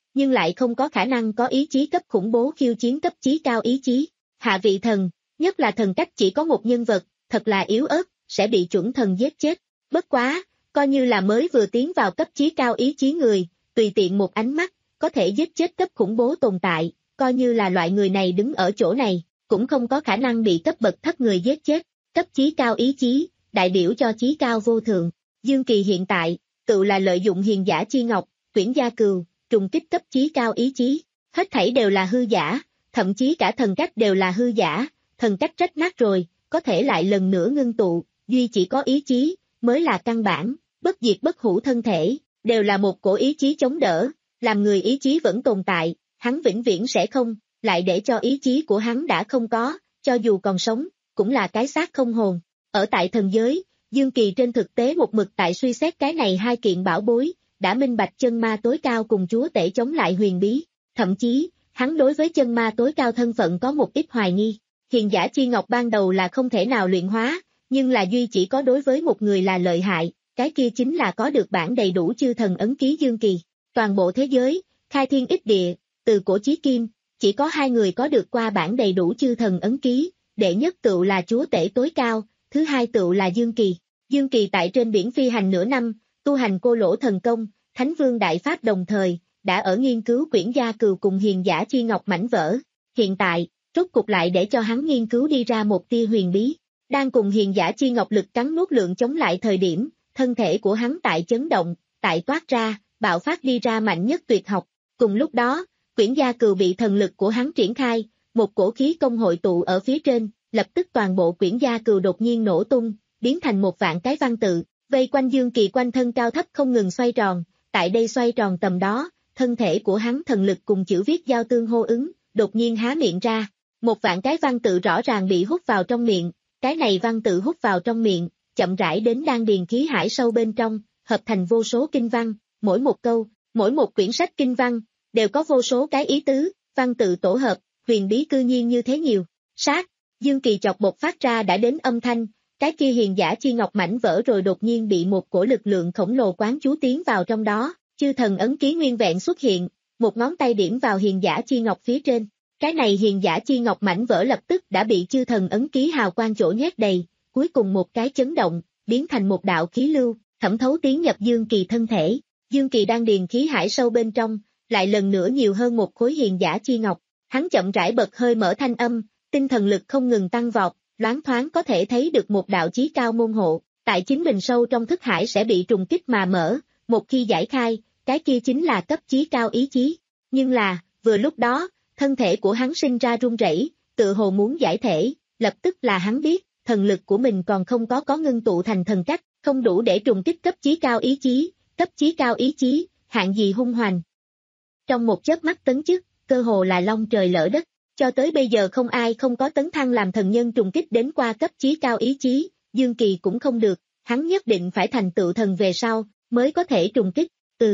nhưng lại không có khả năng có ý chí cấp khủng bố khiêu chiến cấp chí cao ý chí. Hạ vị thần, nhất là thần cách chỉ có một nhân vật, thật là yếu ớt, sẽ bị chuẩn thần giết chết. Bất quá, coi như là mới vừa tiến vào cấp chí cao ý chí người, tùy tiện một ánh mắt, có thể giết chết cấp khủng bố tồn tại, coi như là loại người này đứng ở chỗ này, cũng không có khả năng bị cấp bậc thấp người giết chết. Cấp chí cao ý chí, đại biểu cho chí cao vô thượng. Dương Kỳ hiện tại, tự là lợi dụng hiền giả chi ngọc, quyển gia cừu, trùng kích cấp chí cao ý chí. Hết thảy đều là hư giả, thậm chí cả thần cách đều là hư giả, thần cách rách nát rồi, có thể lại lần nữa ngưng tụ, duy chỉ có ý chí, mới là căn bản, bất diệt bất hủ thân thể, đều là một cổ ý chí chống đỡ, làm người ý chí vẫn tồn tại, hắn vĩnh viễn sẽ không, lại để cho ý chí của hắn đã không có, cho dù còn sống, cũng là cái xác không hồn. Ở tại thần giới, Dương Kỳ trên thực tế một mực tại suy xét cái này hai kiện bảo bối, đã minh bạch chân ma tối cao cùng chúa tể chống lại huyền bí, thậm chí, hắn đối với chân ma tối cao thân phận có một ít hoài nghi. Hiền giả chi ngọc ban đầu là không thể nào luyện hóa, nhưng là duy chỉ có đối với một người là lợi hại, cái kia chính là có được bản đầy đủ chư thần ấn ký Dương Kỳ. Toàn bộ thế giới, khai thiên ích địa, từ cổ chí kim, chỉ có hai người có được qua bản đầy đủ chư thần ấn ký, đệ nhất tựu là chúa tể tối cao, thứ hai tựu là Dương Kỳ. Dương Kỳ tại trên biển phi hành nửa năm, tu hành cô lỗ thần công, Thánh Vương Đại Pháp đồng thời, đã ở nghiên cứu quyển gia cừu cùng hiền giả chi ngọc mảnh vỡ. Hiện tại, rốt cục lại để cho hắn nghiên cứu đi ra một tia huyền bí. Đang cùng hiền giả chi ngọc lực cắn nuốt lượng chống lại thời điểm, thân thể của hắn tại chấn động, tại toát ra, bạo phát đi ra mạnh nhất tuyệt học. Cùng lúc đó, quyển gia cừu bị thần lực của hắn triển khai, một cổ khí công hội tụ ở phía trên, lập tức toàn bộ quyển gia cừu đột nhiên nổ tung, biến thành một vạn cái văn tự, vây quanh Dương Kỳ quanh thân cao thấp không ngừng xoay tròn, tại đây xoay tròn tầm đó, thân thể của hắn thần lực cùng chữ viết giao tương hô ứng, đột nhiên há miệng ra, một vạn cái văn tự rõ ràng bị hút vào trong miệng, cái này văn tự hút vào trong miệng, chậm rãi đến đan điền khí hải sâu bên trong, hợp thành vô số kinh văn, mỗi một câu, mỗi một quyển sách kinh văn, đều có vô số cái ý tứ, văn tự tổ hợp, huyền bí cư nhiên như thế nhiều. Sát, Dương Kỳ chọc bột phát ra đã đến âm thanh, cái kia hiền giả chi ngọc mảnh vỡ rồi đột nhiên bị một cổ lực lượng khổng lồ quán chú tiến vào trong đó, chư thần ấn ký nguyên vẹn xuất hiện, một ngón tay điểm vào hiền giả chi ngọc phía trên. Cái này hiền giả chi ngọc mảnh vỡ lập tức đã bị chư thần ấn ký hào quang chỗ nhét đầy, cuối cùng một cái chấn động, biến thành một đạo khí lưu, thẩm thấu tiến nhập Dương Kỳ thân thể. Dương Kỳ đang điền khí hải sâu bên trong, lại lần nữa nhiều hơn một khối hiền giả chi ngọc, hắn chậm rãi bật hơi mở thanh âm, tinh thần lực không ngừng tăng vọt, loáng thoáng có thể thấy được một đạo chí cao môn hộ, tại chính mình sâu trong thức hải sẽ bị trùng kích mà mở, một khi giải khai, cái kia chính là cấp chí cao ý chí. Nhưng là, vừa lúc đó, thân thể của hắn sinh ra run rẩy, tự hồ muốn giải thể, lập tức là hắn biết, thần lực của mình còn không có có ngưng tụ thành thần cách, không đủ để trùng kích cấp chí cao ý chí, cấp chí cao ý chí, hạng gì hung hoành. Trong một chớp mắt tấn chức, cơ hồ là long trời lỡ đất, cho tới bây giờ không ai không có tấn thăng làm thần nhân trùng kích đến qua cấp chí cao ý chí, Dương Kỳ cũng không được, hắn nhất định phải thành tựu thần về sau, mới có thể trùng kích, ừ.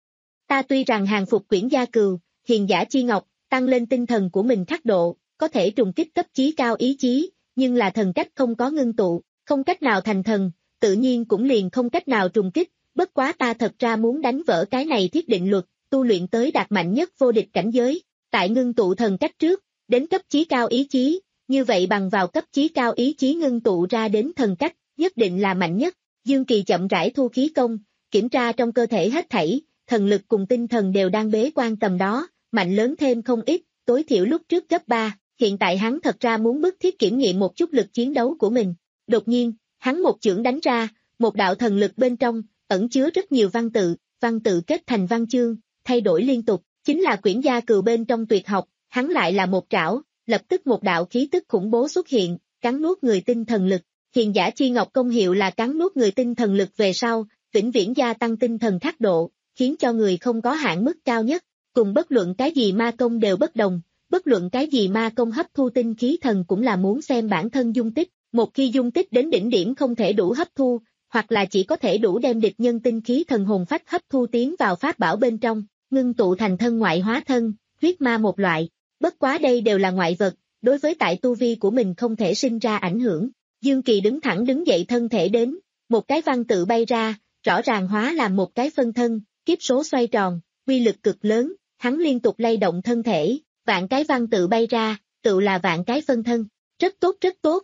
Ta tuy rằng hàng phục quyển gia cừu, hiền giả chi ngọc, tăng lên tinh thần của mình khắc độ, có thể trùng kích cấp chí cao ý chí, nhưng là thần cách không có ngưng tụ, không cách nào thành thần, tự nhiên cũng liền không cách nào trùng kích, bất quá ta thật ra muốn đánh vỡ cái này thiết định luật, tu luyện tới đạt mạnh nhất vô địch cảnh giới, tại ngưng tụ thần cách trước, đến cấp chí cao ý chí, như vậy bằng vào cấp chí cao ý chí ngưng tụ ra đến thần cách, nhất định là mạnh nhất. Dương Kỳ chậm rãi thu khí công, kiểm tra trong cơ thể hết thảy, thần lực cùng tinh thần đều đang bế quan tầm đó, mạnh lớn thêm không ít, tối thiểu lúc trước cấp ba, hiện tại hắn thật ra muốn bức thiết kiểm nghiệm một chút lực chiến đấu của mình. Đột nhiên, hắn một chưởng đánh ra, một đạo thần lực bên trong, ẩn chứa rất nhiều văn tự, văn tự kết thành văn chương, thay đổi liên tục, chính là quyển gia cừu bên trong tuyệt học, hắn lại là một trảo, lập tức một đạo khí tức khủng bố xuất hiện, cắn nuốt người tinh thần lực. Hiền giả chi ngọc công hiệu là cắn nuốt người tinh thần lực về sau, vĩnh viễn gia tăng tinh thần khắc độ, khiến cho người không có hạn mức cao nhất, cùng bất luận cái gì ma công đều bất đồng, bất luận cái gì ma công hấp thu tinh khí thần cũng là muốn xem bản thân dung tích, một khi dung tích đến đỉnh điểm không thể đủ hấp thu, hoặc là chỉ có thể đủ đem địch nhân tinh khí thần hồn phách hấp thu tiến vào pháp bảo bên trong, ngưng tụ thành thân ngoại hóa thân, huyết ma một loại, bất quá đây đều là ngoại vật, đối với tại tu vi của mình không thể sinh ra ảnh hưởng. Dương Kỳ đứng thẳng đứng dậy thân thể đến, một cái văn tự bay ra, rõ ràng hóa làm một cái phân thân, kiếp số xoay tròn, uy lực cực lớn, hắn liên tục lay động thân thể, vạn cái văn tự bay ra, tự là vạn cái phân thân, rất tốt rất tốt.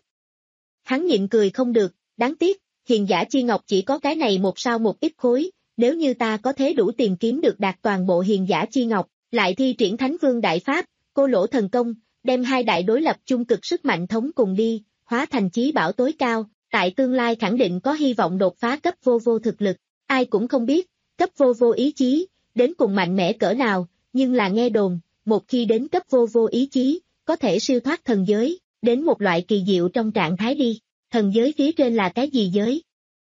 Hắn nhịn cười không được, đáng tiếc, hiền giả chi ngọc chỉ có cái này một sao một ít khối, nếu như ta có thế đủ tìm kiếm được đạt toàn bộ hiền giả chi ngọc, lại thi triển Thánh Vương Đại Pháp, cô lỗ thần công, đem hai đại đối lập chung cực sức mạnh thống cùng đi, hóa thành chí bảo tối cao, tại tương lai khẳng định có hy vọng đột phá cấp vô vô thực lực, ai cũng không biết, cấp vô vô ý chí, đến cùng mạnh mẽ cỡ nào, nhưng là nghe đồn, một khi đến cấp vô vô ý chí, có thể siêu thoát thần giới, đến một loại kỳ diệu trong trạng thái đi, thần giới phía trên là cái gì giới?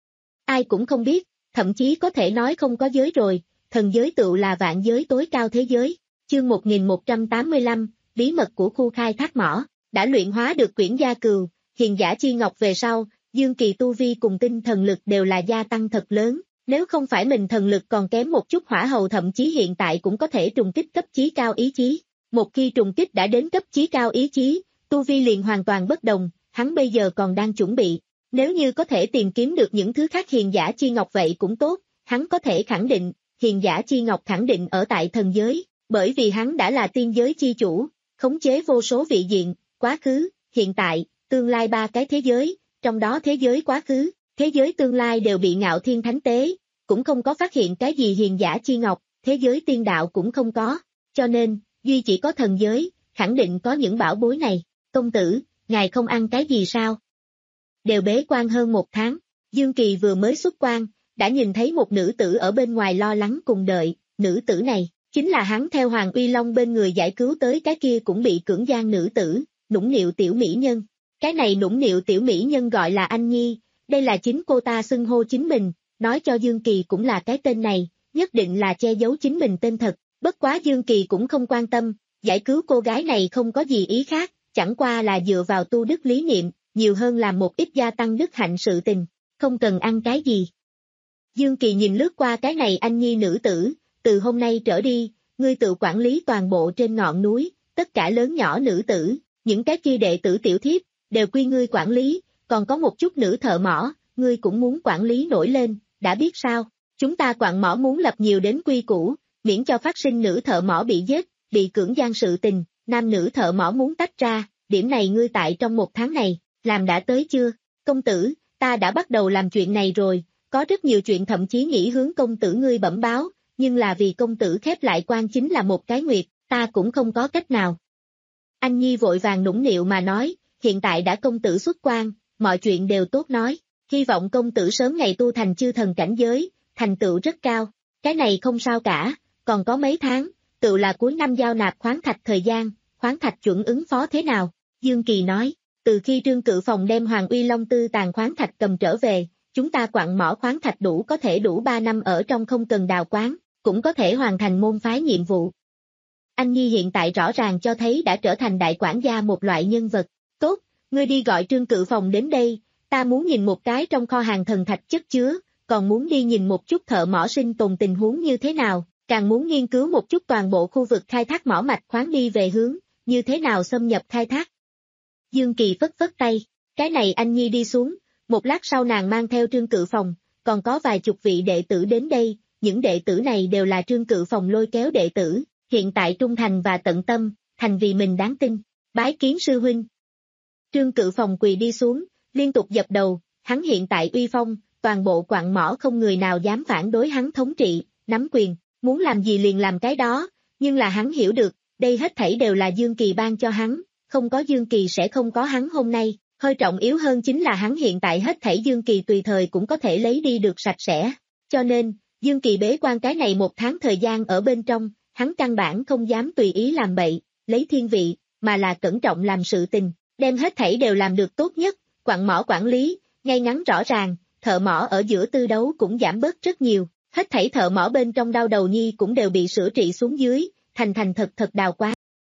Ai cũng không biết, thậm chí có thể nói không có giới rồi, thần giới tựu là vạn giới tối cao thế giới, chương một nghìn một trăm tám mươi lăm, bí mật của khu khai thác mỏ, đã luyện hóa được quyển gia cừu, hiền giả chi ngọc về sau, Dương Kỳ tu vi cùng tinh thần lực đều là gia tăng thật lớn, nếu không phải mình thần lực còn kém một chút hỏa hầu thậm chí hiện tại cũng có thể trùng kích cấp chí cao ý chí, một khi trùng kích đã đến cấp chí cao ý chí, tu vi liền hoàn toàn bất đồng, hắn bây giờ còn đang chuẩn bị, nếu như có thể tìm kiếm được những thứ khác hiền giả chi ngọc vậy cũng tốt, hắn có thể khẳng định, hiền giả chi ngọc khẳng định ở tại thần giới, bởi vì hắn đã là tiên giới chi chủ, khống chế vô số vị diện, quá khứ, hiện tại, tương lai ba cái thế giới, trong đó thế giới quá khứ, thế giới tương lai đều bị Ngạo Thiên Thánh tế, cũng không có phát hiện cái gì hiền giả chi ngọc, thế giới tiên đạo cũng không có, cho nên, duy chỉ có thần giới, khẳng định có những bảo bối này, công tử, ngài không ăn cái gì sao? Đều bế quan hơn một tháng, Dương Kỳ vừa mới xuất quan, đã nhìn thấy một nữ tử ở bên ngoài lo lắng cùng đợi, nữ tử này, chính là hắn theo Hoàng Uy Long bên người giải cứu tới cái kia cũng bị cưỡng gian nữ tử, nũng nịu tiểu mỹ nhân. Cái này nũng nịu tiểu mỹ nhân gọi là Anh Nhi, đây là chính cô ta xưng hô chính mình, nói cho Dương Kỳ cũng là cái tên này, nhất định là che giấu chính mình tên thật, bất quá Dương Kỳ cũng không quan tâm, giải cứu cô gái này không có gì ý khác, chẳng qua là dựa vào tu đức lý niệm, nhiều hơn là một ít gia tăng đức hạnh sự tình, không cần ăn cái gì. Dương Kỳ nhìn lướt qua cái này Anh Nhi nữ tử, từ hôm nay trở đi, ngươi tự quản lý toàn bộ trên ngọn núi, tất cả lớn nhỏ nữ tử, những cái kia đệ tử tiểu thiếp, đều quy ngươi quản lý, còn có một chút nữ thợ mỏ, ngươi cũng muốn quản lý nổi lên, đã biết sao, chúng ta quặng mỏ muốn lập nhiều đến quy củ, miễn cho phát sinh nữ thợ mỏ bị giết, bị cưỡng gian sự tình, nam nữ thợ mỏ muốn tách ra, điểm này ngươi tại trong một tháng này, làm đã tới chưa, công tử, ta đã bắt đầu làm chuyện này rồi, có rất nhiều chuyện thậm chí nghĩ hướng công tử ngươi bẩm báo, nhưng là vì công tử khép lại quan chính là một cái nguyệt, ta cũng không có cách nào. Anh Nhi vội vàng nũng nịu mà nói, hiện tại đã công tử xuất quan, mọi chuyện đều tốt nói, hy vọng công tử sớm ngày tu thành chư thần cảnh giới, thành tựu rất cao, cái này không sao cả, còn có mấy tháng, tự là cuối năm giao nạp khoáng thạch thời gian, khoáng thạch chuẩn ứng phó thế nào, Dương Kỳ nói, từ khi Trương Cự Phòng đem Hoàng Uy Long tư tàn khoáng thạch cầm trở về, chúng ta quặng mỏ khoáng thạch đủ có thể đủ ba năm ở trong không cần đào quán, cũng có thể hoàn thành môn phái nhiệm vụ. Anh Nhi hiện tại rõ ràng cho thấy đã trở thành đại quản gia một loại nhân vật, tốt, ngươi đi gọi Trương Cự Phòng đến đây, ta muốn nhìn một cái trong kho hàng thần thạch chất chứa, còn muốn đi nhìn một chút thợ mỏ sinh tồn tình huống như thế nào, càng muốn nghiên cứu một chút toàn bộ khu vực khai thác mỏ mạch khoáng đi về hướng, như thế nào xâm nhập khai thác. Dương Kỳ phất phất tay, cái này Anh Nhi đi xuống, một lát sau nàng mang theo Trương Cự Phòng, còn có vài chục vị đệ tử đến đây, những đệ tử này đều là Trương Cự Phòng lôi kéo đệ tử, hiện tại trung thành và tận tâm, thành vì mình đáng tin, bái kiến sư huynh. Trương Cự Phòng quỳ đi xuống, liên tục dập đầu, hắn hiện tại uy phong, toàn bộ quặng mỏ không người nào dám phản đối hắn thống trị, nắm quyền, muốn làm gì liền làm cái đó, nhưng là hắn hiểu được, đây hết thảy đều là Dương Kỳ ban cho hắn, không có Dương Kỳ sẽ không có hắn hôm nay, hơi trọng yếu hơn chính là hắn hiện tại hết thảy Dương Kỳ tùy thời cũng có thể lấy đi được sạch sẽ, cho nên, Dương Kỳ bế quan cái này một tháng thời gian ở bên trong, hắn căn bản không dám tùy ý làm bậy, lấy thiên vị, mà là cẩn trọng làm sự tình, đem hết thảy đều làm được tốt nhất, quặng mỏ quản lý, ngay ngắn rõ ràng, thợ mỏ ở giữa tư đấu cũng giảm bớt rất nhiều, hết thảy thợ mỏ bên trong đau đầu nhi cũng đều bị sửa trị xuống dưới, thành thành thật thật đào quán.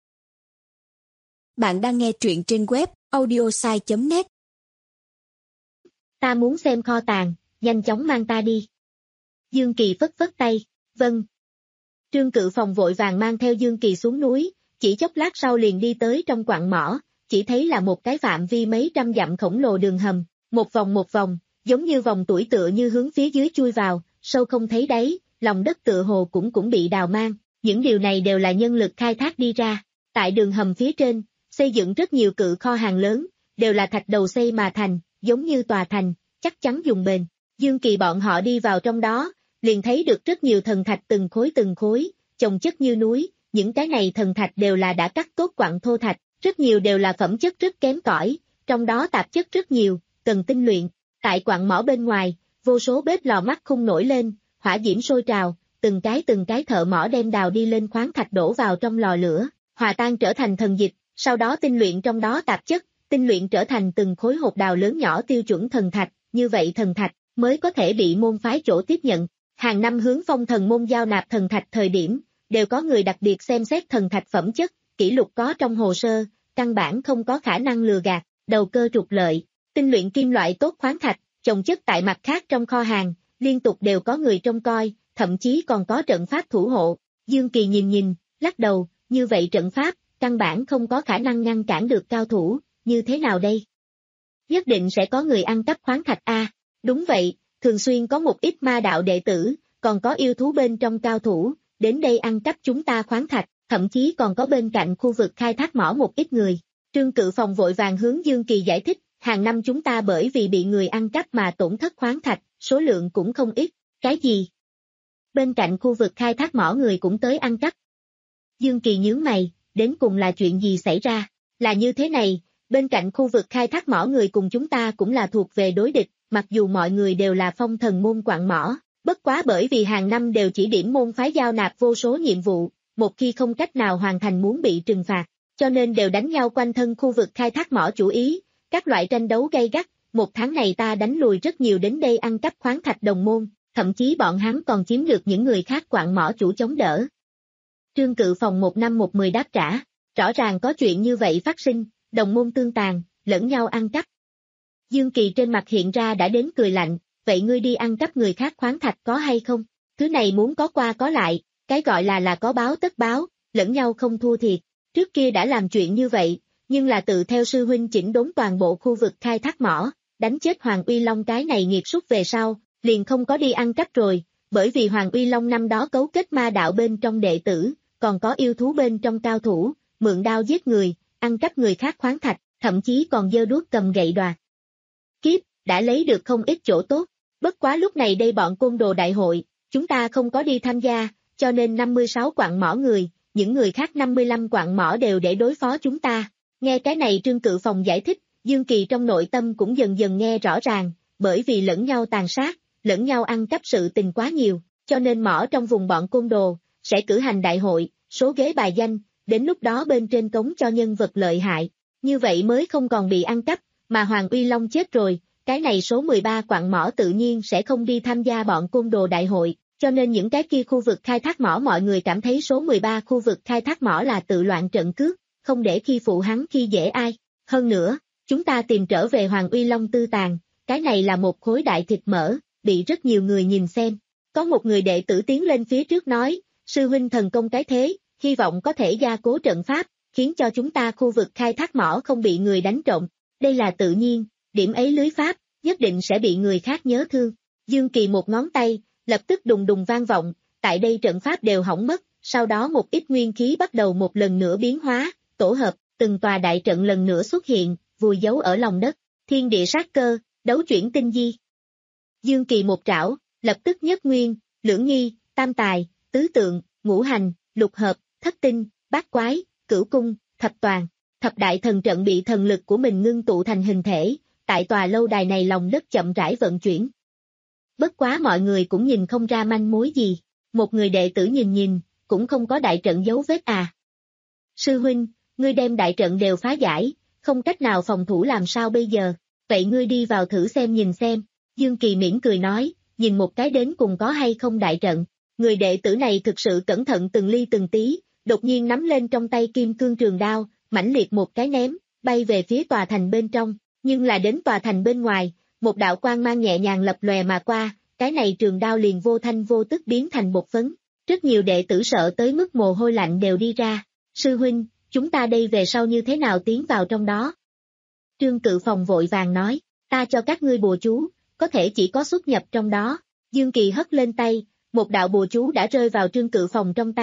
Bạn đang nghe truyện trên web audiosai chấm net. Ta muốn xem kho tàng, nhanh chóng mang ta đi. Dương Kỳ phất phất tay, vâng. Trương Cự Phòng vội vàng mang theo Dương Kỳ xuống núi, chỉ chốc lát sau liền đi tới trong quặng mỏ, chỉ thấy là một cái phạm vi mấy trăm dặm khổng lồ đường hầm, một vòng một vòng, giống như vòng tuổi tựa như hướng phía dưới chui vào, sâu không thấy đáy, lòng đất tựa hồ cũng cũng bị đào mang, những điều này đều là nhân lực khai thác đi ra. Tại đường hầm phía trên, xây dựng rất nhiều cự kho hàng lớn, đều là thạch đầu xây mà thành, giống như tòa thành, chắc chắn dùng bền. Dương Kỳ bọn họ đi vào trong đó, liền thấy được rất nhiều thần thạch từng khối từng khối, chồng chất như núi, những cái này thần thạch đều là đã cắt tốt quặng thô thạch, rất nhiều đều là phẩm chất rất kém cỏi, trong đó tạp chất rất nhiều, cần tinh luyện. Tại quặng mỏ bên ngoài, vô số bếp lò mắt khung nổi lên, hỏa diễm sôi trào, từng cái từng cái thợ mỏ đem đào đi lên khoáng thạch đổ vào trong lò lửa, hòa tan trở thành thần dịch, sau đó tinh luyện trong đó tạp chất, tinh luyện trở thành từng khối hột đào lớn nhỏ tiêu chuẩn thần thạch, như vậy thần thạch mới có thể bị môn phái chỗ tiếp nhận. Hàng năm hướng phong thần môn giao nạp thần thạch thời điểm, đều có người đặc biệt xem xét thần thạch phẩm chất, kỷ lục có trong hồ sơ, căn bản không có khả năng lừa gạt, đầu cơ trục lợi. Tinh luyện kim loại tốt khoáng thạch, chồng chất tại mặt khác trong kho hàng, liên tục đều có người trông coi, thậm chí còn có trận pháp thủ hộ. Dương Kỳ nhìn nhìn, lắc đầu, như vậy trận pháp, căn bản không có khả năng ngăn cản được cao thủ, như thế nào đây? Nhất định sẽ có người ăn cắp khoáng thạch a. Đúng vậy, thường xuyên có một ít ma đạo đệ tử, còn có yêu thú bên trong cao thủ, đến đây ăn cắp chúng ta khoáng thạch, thậm chí còn có bên cạnh khu vực khai thác mỏ một ít người. Trương Cự Phòng vội vàng hướng Dương Kỳ giải thích, hàng năm chúng ta bởi vì bị người ăn cắp mà tổn thất khoáng thạch, số lượng cũng không ít. Cái gì? Bên cạnh khu vực khai thác mỏ người cũng tới ăn cắp. Dương Kỳ nhướng mày, đến cùng là chuyện gì xảy ra? Là như thế này, bên cạnh khu vực khai thác mỏ người cùng chúng ta cũng là thuộc về đối địch, mặc dù mọi người đều là phong thần môn quặng mỏ, bất quá bởi vì hàng năm đều chỉ điểm môn phái giao nạp vô số nhiệm vụ, một khi không cách nào hoàn thành muốn bị trừng phạt, cho nên đều đánh nhau quanh thân khu vực khai thác mỏ chủ ý, các loại tranh đấu gay gắt, một tháng này ta đánh lùi rất nhiều đến đây ăn cắp khoáng thạch đồng môn, thậm chí bọn hắn còn chiếm được những người khác quặng mỏ chủ chống đỡ. Trương Cự Phòng một năm một mười đáp trả, rõ ràng có chuyện như vậy phát sinh, đồng môn tương tàn, lẫn nhau ăn cắp. Dương Kỳ trên mặt hiện ra đã đến cười lạnh, vậy ngươi đi ăn cắp người khác khoáng thạch có hay không? Thứ này muốn có qua có lại, cái gọi là là có báo tất báo, lẫn nhau không thua thiệt. Trước kia đã làm chuyện như vậy, nhưng là tự theo sư huynh chỉnh đốn toàn bộ khu vực khai thác mỏ, đánh chết Hoàng Uy Long cái này nghiệt súc về sau, liền không có đi ăn cắp rồi, bởi vì Hoàng Uy Long năm đó cấu kết ma đạo bên trong đệ tử, còn có yêu thú bên trong cao thủ, mượn đao giết người, ăn cắp người khác khoáng thạch, thậm chí còn giơ đuốc cầm gậy đoạt. Kiếp, đã lấy được không ít chỗ tốt, bất quá lúc này đây bọn côn đồ đại hội, chúng ta không có đi tham gia, cho nên năm mươi sáu quặng mỏ người, những người khác năm mươi lăm quặng mỏ đều để đối phó chúng ta. Nghe cái này Trương Cự Phòng giải thích, Dương Kỳ trong nội tâm cũng dần dần nghe rõ ràng, bởi vì lẫn nhau tàn sát, lẫn nhau ăn cắp sự tình quá nhiều, cho nên mỏ trong vùng bọn côn đồ, sẽ cử hành đại hội, số ghế bài danh, đến lúc đó bên trên cống cho nhân vật lợi hại, như vậy mới không còn bị ăn cắp, mà Hoàng Uy Long chết rồi, cái này số mười ba quặng mỏ tự nhiên sẽ không đi tham gia bọn côn đồ đại hội, cho nên những cái kia khu vực khai thác mỏ mọi người cảm thấy số mười ba khu vực khai thác mỏ là tự loạn trận cướp, không để khi phụ hắn khi dễ ai. Hơn nữa, chúng ta tìm trở về Hoàng Uy Long tư tàn, cái này là một khối đại thịt mỡ, bị rất nhiều người nhìn xem. Có một người đệ tử tiến lên phía trước nói, sư huynh thần công cái thế, hy vọng có thể gia cố trận pháp, khiến cho chúng ta khu vực khai thác mỏ không bị người đánh trộm. Đây là tự nhiên, điểm ấy lưới pháp, nhất định sẽ bị người khác nhớ thương. Dương Kỳ một ngón tay, lập tức đùng đùng vang vọng, tại đây trận pháp đều hỏng mất, sau đó một ít nguyên khí bắt đầu một lần nữa biến hóa, tổ hợp, từng tòa đại trận lần nữa xuất hiện, vùi giấu ở lòng đất, thiên địa sát cơ, đấu chuyển tinh di. Dương Kỳ một trảo, lập tức nhất nguyên, lưỡng nghi, tam tài, tứ tượng, ngũ hành, lục hợp, thất tinh, bát quái, cửu cung, thập toàn, thập đại thần trận bị thần lực của mình ngưng tụ thành hình thể, tại tòa lâu đài này lòng đất chậm rãi vận chuyển. Bất quá mọi người cũng nhìn không ra manh mối gì, một người đệ tử nhìn nhìn, cũng không có đại trận dấu vết à. Sư huynh, ngươi đem đại trận đều phá giải, không cách nào phòng thủ làm sao bây giờ, vậy ngươi đi vào thử xem nhìn xem. Dương Kỳ mỉm cười nói, nhìn một cái đến cùng có hay không đại trận. Người đệ tử này thực sự cẩn thận từng ly từng tí, đột nhiên nắm lên trong tay kim cương trường đao, mãnh liệt một cái ném, bay về phía tòa thành bên trong, nhưng là đến tòa thành bên ngoài, một đạo quang mang nhẹ nhàng lập lòe mà qua, cái này trường đao liền vô thanh vô tức biến thành bột phấn. Rất nhiều đệ tử sợ tới mức mồ hôi lạnh đều đi ra. Sư huynh, chúng ta đây về sau như thế nào tiến vào trong đó? Trương Cự Phòng vội vàng nói, ta cho các ngươi bùa chú, có thể chỉ có xuất nhập trong đó. Dương Kỳ hất lên tay, một đạo bùa chú đã rơi vào Trương Cự Phòng trong tay,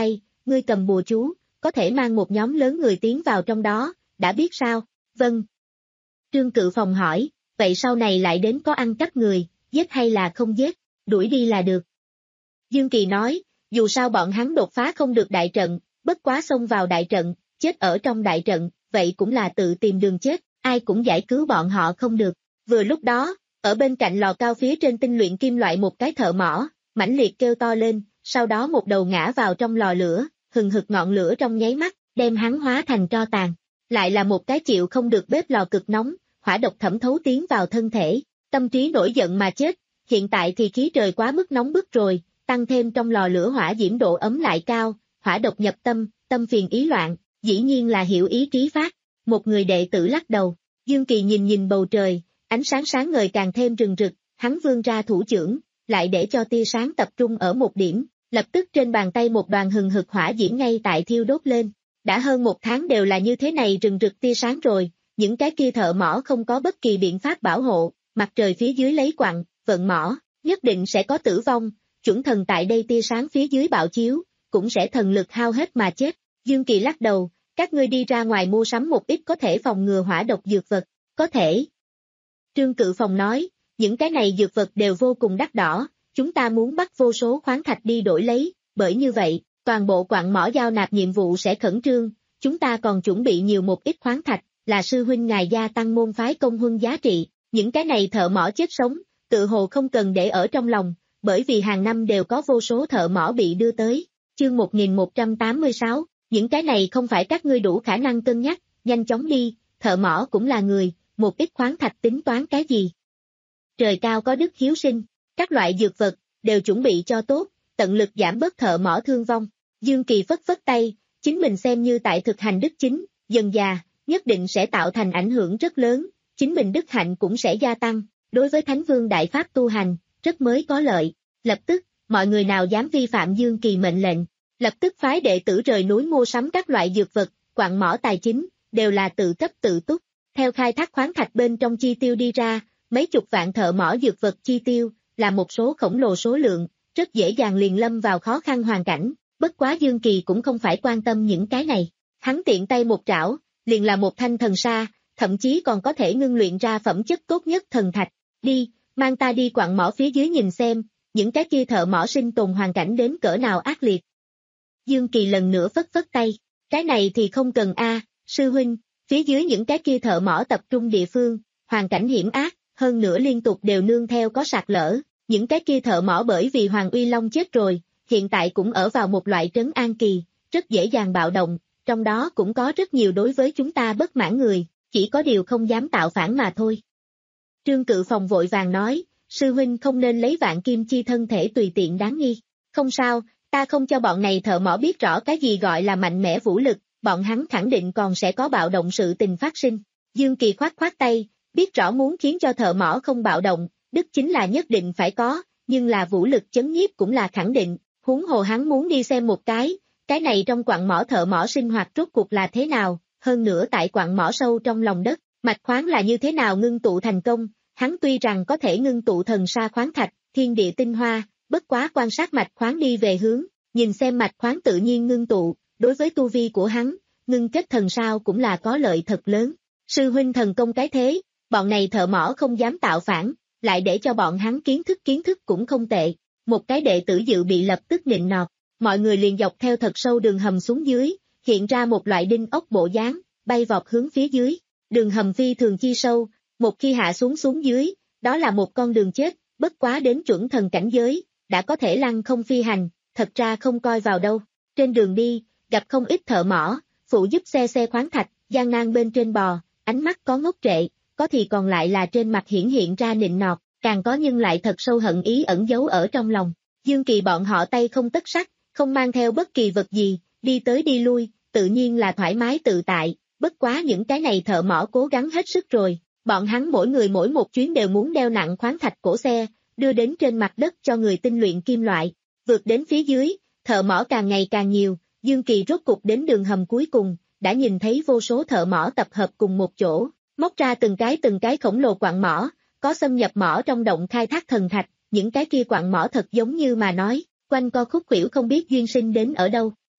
ngươi cầm bùa chú, có thể mang một nhóm lớn người tiến vào trong đó, đã biết sao? Vâng. Trương Cự Phòng hỏi, vậy sau này lại đến có ăn cắp người, giết hay là không giết, đuổi đi là được. Dương Kỳ nói, dù sao bọn hắn đột phá không được đại trận, bất quá xông vào đại trận, chết ở trong đại trận, vậy cũng là tự tìm đường chết, ai cũng giải cứu bọn họ không được. Vừa lúc đó, ở bên cạnh lò cao phía trên tinh luyện kim loại một cái thợ mỏ, mãnh liệt kêu to lên, sau đó một đầu ngã vào trong lò lửa, hừng hực ngọn lửa trong nháy mắt, đem hắn hóa thành tro tàn. Lại là một cái chịu không được bếp lò cực nóng, hỏa độc thẩm thấu tiến vào thân thể, tâm trí nổi giận mà chết, hiện tại thì khí trời quá mức nóng bức rồi, tăng thêm trong lò lửa hỏa diễm độ ấm lại cao, hỏa độc nhập tâm, tâm phiền ý loạn, dĩ nhiên là hiểu ý trí phát. Một người đệ tử lắc đầu, Dương Kỳ nhìn nhìn bầu trời, ánh sáng sáng ngời càng thêm rừng rực, hắn vươn ra thủ chưởng, lại để cho tia sáng tập trung ở một điểm, lập tức trên bàn tay một đoàn hừng hực hỏa diễm ngay tại thiêu đốt lên. Đã hơn một tháng đều là như thế này rừng rực tia sáng rồi, những cái kia thợ mỏ không có bất kỳ biện pháp bảo hộ, mặt trời phía dưới lấy quặng, vận mỏ, nhất định sẽ có tử vong, chuẩn thần tại đây tia sáng phía dưới bạo chiếu, cũng sẽ thần lực hao hết mà chết. Dương Kỳ lắc đầu, các ngươi đi ra ngoài mua sắm một ít có thể phòng ngừa hỏa độc dược vật, có thể. Trương Cự Phòng nói, những cái này dược vật đều vô cùng đắt đỏ, chúng ta muốn bắt vô số khoáng thạch đi đổi lấy, bởi như vậy, toàn bộ quặng mỏ giao nạp nhiệm vụ sẽ khẩn trương, chúng ta còn chuẩn bị nhiều một ít khoáng thạch, là sư huynh ngài gia tăng môn phái công huân giá trị, những cái này thợ mỏ chết sống, tự hồ không cần để ở trong lòng, bởi vì hàng năm đều có vô số thợ mỏ bị đưa tới. Chương một nghìn một trăm tám mươi sáu, những cái này không phải các ngươi đủ khả năng cân nhắc, nhanh chóng đi, thợ mỏ cũng là người, một ít khoáng thạch tính toán cái gì. Trời cao có đức hiếu sinh, các loại dược vật, đều chuẩn bị cho tốt, tận lực giảm bớt thợ mỏ thương vong. Dương Kỳ phất phất tay, chính mình xem như tại thực hành đức chính, dần già, nhất định sẽ tạo thành ảnh hưởng rất lớn, chính mình đức hạnh cũng sẽ gia tăng, đối với Thánh Vương Đại Pháp tu hành, rất mới có lợi. Lập tức, mọi người nào dám vi phạm Dương Kỳ mệnh lệnh, lập tức phái đệ tử rời núi mua sắm các loại dược vật, quặng mỏ tài chính, đều là tự cấp tự túc. Theo khai thác khoáng thạch bên trong chi tiêu đi ra, mấy chục vạn thợ mỏ dược vật chi tiêu, là một số khổng lồ số lượng, rất dễ dàng liền lâm vào khó khăn hoàn cảnh, bất quá Dương Kỳ cũng không phải quan tâm những cái này. Hắn tiện tay một trảo, liền là một thanh thần sa, thậm chí còn có thể ngưng luyện ra phẩm chất tốt nhất thần thạch. Đi, mang ta đi quặng mỏ phía dưới nhìn xem, những cái kia thợ mỏ sinh tồn hoàn cảnh đến cỡ nào ác liệt. Dương Kỳ lần nữa phất phất tay, cái này thì không cần a, sư huynh, phía dưới những cái kia thợ mỏ tập trung địa phương, hoàn cảnh hiểm ác, hơn nữa liên tục đều nương theo có sạt lở, những cái kia thợ mỏ bởi vì Hoàng Uy Long chết rồi, hiện tại cũng ở vào một loại trấn an kỳ, rất dễ dàng bạo động, trong đó cũng có rất nhiều đối với chúng ta bất mãn người, chỉ có điều không dám tạo phản mà thôi. Trương Cự Phòng vội vàng nói, sư huynh không nên lấy vạn kim chi thân thể tùy tiện đáng nghi, không sao, ta không cho bọn này thợ mỏ biết rõ cái gì gọi là mạnh mẽ vũ lực, bọn hắn khẳng định còn sẽ có bạo động sự tình phát sinh. Dương Kỳ khoát khoát tay, biết rõ muốn khiến cho thợ mỏ không bạo động, đức chính là nhất định phải có, nhưng là vũ lực chấn nhiếp cũng là khẳng định, huống hồ hắn muốn đi xem một cái, cái này trong quặng mỏ thợ mỏ sinh hoạt rốt cuộc là thế nào, hơn nữa tại quặng mỏ sâu trong lòng đất, mạch khoáng là như thế nào ngưng tụ thành công, hắn tuy rằng có thể ngưng tụ thần sa khoáng thạch, thiên địa tinh hoa, bất quá quan sát mạch khoáng đi về hướng, nhìn xem mạch khoáng tự nhiên ngưng tụ, đối với tu vi của hắn, ngưng kết thần sao cũng là có lợi thật lớn. Sư huynh thần công cái thế, bọn này thợ mỏ không dám tạo phản, lại để cho bọn hắn kiến thức kiến thức cũng không tệ. Một cái đệ tử dự bị lập tức nịnh nọt, mọi người liền dọc theo thật sâu đường hầm xuống dưới, hiện ra một loại đinh ốc bộ dáng, bay vọt hướng phía dưới. Đường hầm phi thường chi sâu, một khi hạ xuống xuống dưới, đó là một con đường chết, bất quá đến chuẩn thần cảnh giới, đã có thể lăng không phi hành, thật ra không coi vào đâu. Trên đường đi, gặp không ít thợ mỏ, phụ giúp xe xe khoáng thạch, gian nan bên trên bò, ánh mắt có ngốc trệ, có thì còn lại là trên mặt hiển hiện ra nịnh nọt, càng có nhưng lại thật sâu hận ý ẩn giấu ở trong lòng. Dương Kỳ bọn họ tay không tất sắt, không mang theo bất kỳ vật gì, đi tới đi lui, tự nhiên là thoải mái tự tại, bất quá những cái này thợ mỏ cố gắng hết sức rồi, bọn hắn mỗi người mỗi một chuyến đều muốn đeo nặng khoáng thạch cổ xe, đưa đến trên mặt đất cho người tinh luyện kim loại. Vượt đến phía dưới, thợ mỏ càng ngày càng nhiều, Dương Kỳ rốt cục đến đường hầm cuối cùng, đã nhìn thấy vô số thợ mỏ tập hợp cùng một chỗ, móc ra từng cái từng cái khổng lồ quặng mỏ, có xâm nhập mỏ trong động khai thác thần thạch, những cái kia quặng mỏ thật giống như mà nói, quanh co khúc khuỷu không biết duyên sinh đến ở đâu.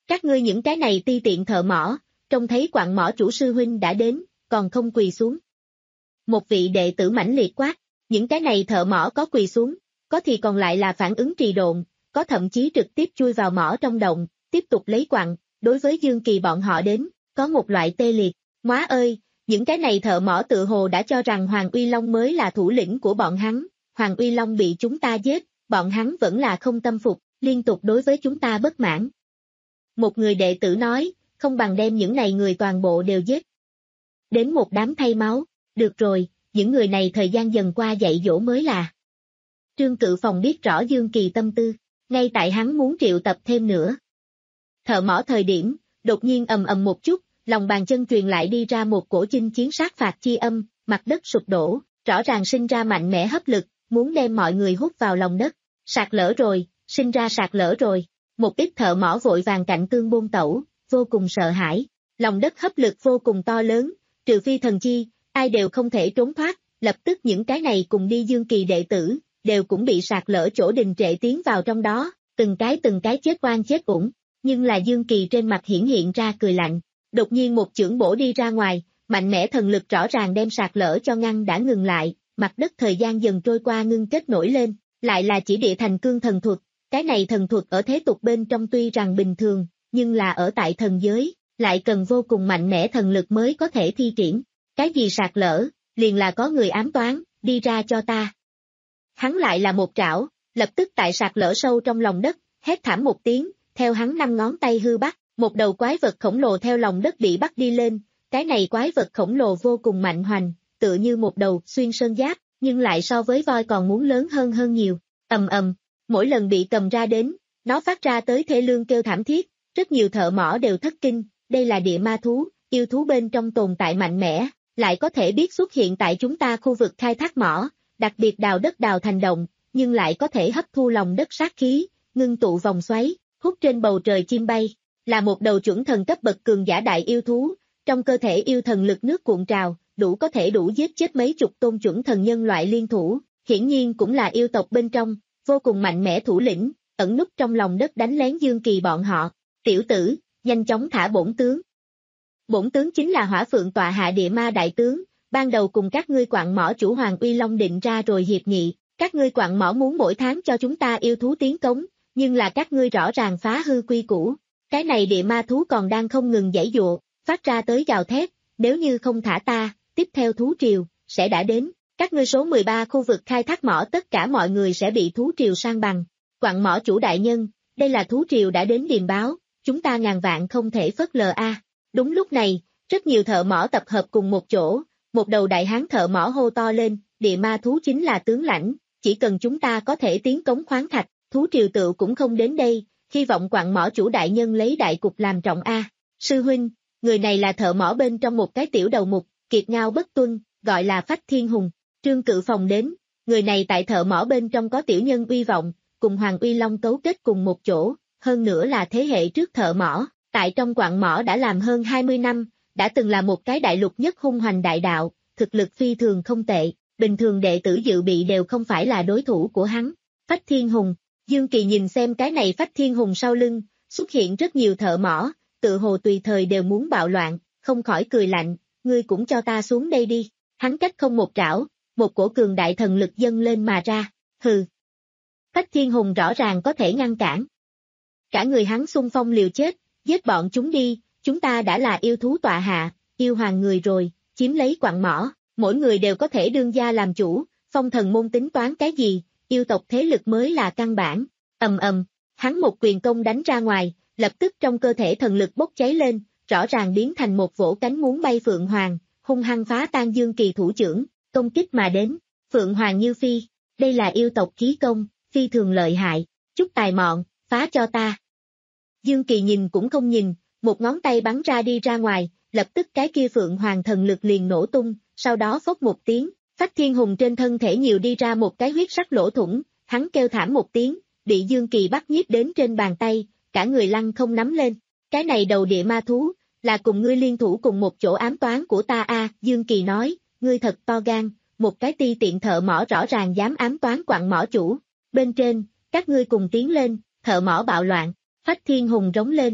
Các ngươi những cái này ti tiện thợ mỏ, trông thấy quặng mỏ chủ sư huynh đã đến, còn không quỳ xuống. Một vị đệ tử mãnh liệt quát, những cái này thợ mỏ có quỳ xuống, có thì còn lại là phản ứng trì độn, có thậm chí trực tiếp chui vào mỏ trong động, tiếp tục lấy quặng, đối với Dương Kỳ bọn họ đến, có một loại tê liệt. Móa ơi, những cái này thợ mỏ tự hồ đã cho rằng Hoàng Uy Long mới là thủ lĩnh của bọn hắn, Hoàng Uy Long bị chúng ta giết, bọn hắn vẫn là không tâm phục, liên tục đối với chúng ta bất mãn. Một người đệ tử nói, không bằng đem những này người toàn bộ đều giết. Đến một đám thay máu, được rồi, những người này thời gian dần qua dạy dỗ mới là. Trương Cự Phòng biết rõ Dương Kỳ tâm tư, ngay tại hắn muốn triệu tập thêm nữa. Thợ mỏ thời điểm, đột nhiên ầm ầm một chút, lòng bàn chân truyền lại đi ra một cổ chinh chiến sát phạt chi âm, mặt đất sụp đổ, rõ ràng sinh ra mạnh mẽ hấp lực, muốn đem mọi người hút vào lòng đất. Sạt lở rồi, sinh ra sạt lở rồi. Một ít thợ mỏ vội vàng cạnh cương buôn tẩu, vô cùng sợ hãi. Lòng đất hấp lực vô cùng to lớn, trừ phi thần chi, ai đều không thể trốn thoát, lập tức những cái này cùng đi Dương Kỳ đệ tử, đều cũng bị sạt lở chỗ đình trệ tiến vào trong đó, từng cái từng cái chết oan chết uổng. Nhưng là Dương Kỳ trên mặt hiển hiện ra cười lạnh, đột nhiên một chưởng bổ đi ra ngoài, mạnh mẽ thần lực rõ ràng đem sạt lở cho ngăn đã ngừng lại, mặt đất thời gian dần trôi qua ngưng kết nổi lên, lại là chỉ địa thành cương thần thuật. Cái này thần thuật ở thế tục bên trong tuy rằng bình thường, nhưng là ở tại thần giới, lại cần vô cùng mạnh mẽ thần lực mới có thể thi triển. Cái gì sạt lở, liền là có người ám toán, đi ra cho ta. Hắn lại là một trảo, lập tức tại sạt lở sâu trong lòng đất, hét thảm một tiếng, theo hắn năm ngón tay hư bắt, một đầu quái vật khổng lồ theo lòng đất bị bắt đi lên. Cái này quái vật khổng lồ vô cùng mạnh hoành, tựa như một đầu xuyên sơn giáp, nhưng lại so với voi còn muốn lớn hơn hơn nhiều. Ầm ầm. Mỗi lần bị cầm ra đến, nó phát ra tới thê lương kêu thảm thiết, rất nhiều thợ mỏ đều thất kinh, đây là địa ma thú, yêu thú bên trong tồn tại mạnh mẽ, lại có thể biết xuất hiện tại chúng ta khu vực khai thác mỏ, đặc biệt đào đất đào thành động, nhưng lại có thể hấp thu lòng đất sát khí, ngưng tụ vòng xoáy, hút trên bầu trời chim bay, là một đầu chuẩn thần cấp bậc cường giả đại yêu thú, trong cơ thể yêu thần lực nước cuộn trào, đủ có thể đủ giết chết mấy chục tôn chuẩn thần nhân loại liên thủ, hiển nhiên cũng là yêu tộc bên trong. Vô cùng mạnh mẽ thủ lĩnh, ẩn núp trong lòng đất đánh lén Dương Kỳ bọn họ. Tiểu tử, nhanh chóng thả bổn tướng. Bổn tướng chính là Hỏa Phượng tọa hạ địa ma đại tướng, ban đầu cùng các ngươi quặng mỏ chủ Hoàng Uy Long định ra rồi hiệp nghị, các ngươi quặng mỏ muốn mỗi tháng cho chúng ta yêu thú tiến cống, nhưng là các ngươi rõ ràng phá hư quy củ. Cái này địa ma thú còn đang không ngừng giãy giụa, phát ra tới gào thét, nếu như không thả ta, tiếp theo thú triều sẽ đã đến. Các ngươi số mười ba khu vực khai thác mỏ tất cả mọi người sẽ bị thú triều san bằng. Quặng mỏ chủ đại nhân, đây là thú triều đã đến điềm báo, chúng ta ngàn vạn không thể phớt lờ a. À. Đúng lúc này, rất nhiều thợ mỏ tập hợp cùng một chỗ, một đầu đại hán thợ mỏ hô to lên, địa ma thú chính là tướng lãnh, chỉ cần chúng ta có thể tiến cống khoáng thạch, thú triều tựu cũng không đến đây, hy vọng quặng mỏ chủ đại nhân lấy đại cục làm trọng a. À. Sư huynh, người này là thợ mỏ bên trong một cái tiểu đầu mục, kiệt ngao bất tuân, gọi là Phách Thiên Hùng. Trương Cự Phòng đến, người này tại thợ mỏ bên trong có tiểu nhân uy vọng, cùng Hoàng Uy Long cấu kết cùng một chỗ, hơn nữa là thế hệ trước thợ mỏ, tại trong quặng mỏ đã làm hơn hai mươi năm, đã từng là một cái đại lục nhất hung hoành đại đạo, thực lực phi thường không tệ, bình thường đệ tử dự bị đều không phải là đối thủ của hắn. Phách Thiên Hùng, Dương Kỳ nhìn xem cái này Phách Thiên Hùng sau lưng, xuất hiện rất nhiều thợ mỏ, tự hồ tùy thời đều muốn bạo loạn, không khỏi cười lạnh, ngươi cũng cho ta xuống đây đi, hắn cách không một trảo. Một cổ cường đại thần lực dâng lên mà ra, hừ. Phách Thiên Hùng rõ ràng có thể ngăn cản. Cả người hắn xung phong liều chết, giết bọn chúng đi, chúng ta đã là yêu thú tọa hạ, yêu hoàng người rồi, chiếm lấy quặng mỏ, mỗi người đều có thể đương gia làm chủ, phong thần môn tính toán cái gì, yêu tộc thế lực mới là căn bản. Ầm ầm, hắn một quyền công đánh ra ngoài, lập tức trong cơ thể thần lực bốc cháy lên, rõ ràng biến thành một vỗ cánh muốn bay phượng hoàng, hung hăng phá tan Dương Kỳ thủ trưởng. Công kích mà đến, Phượng Hoàng Như Phi, đây là yêu tộc khí công, phi thường lợi hại, chút tài mọn, phá cho ta. Dương Kỳ nhìn cũng không nhìn, một ngón tay bắn ra đi ra ngoài, lập tức cái kia Phượng Hoàng thần lực liền nổ tung, sau đó phốc một tiếng, Phách Thiên Hùng trên thân thể nhiều đi ra một cái huyết sắc lỗ thủng, hắn kêu thảm một tiếng, bị Dương Kỳ bắt nhiếp đến trên bàn tay, cả người lăn không nắm lên. Cái này đầu địa ma thú, là cùng ngươi liên thủ cùng một chỗ ám toán của ta a. À, Dương Kỳ nói. Ngươi thật to gan, một cái ti tiện thợ mỏ rõ ràng dám ám toán quặng mỏ chủ. Bên trên, các ngươi cùng tiến lên, thợ mỏ bạo loạn, Phách Thiên Hùng rống lên,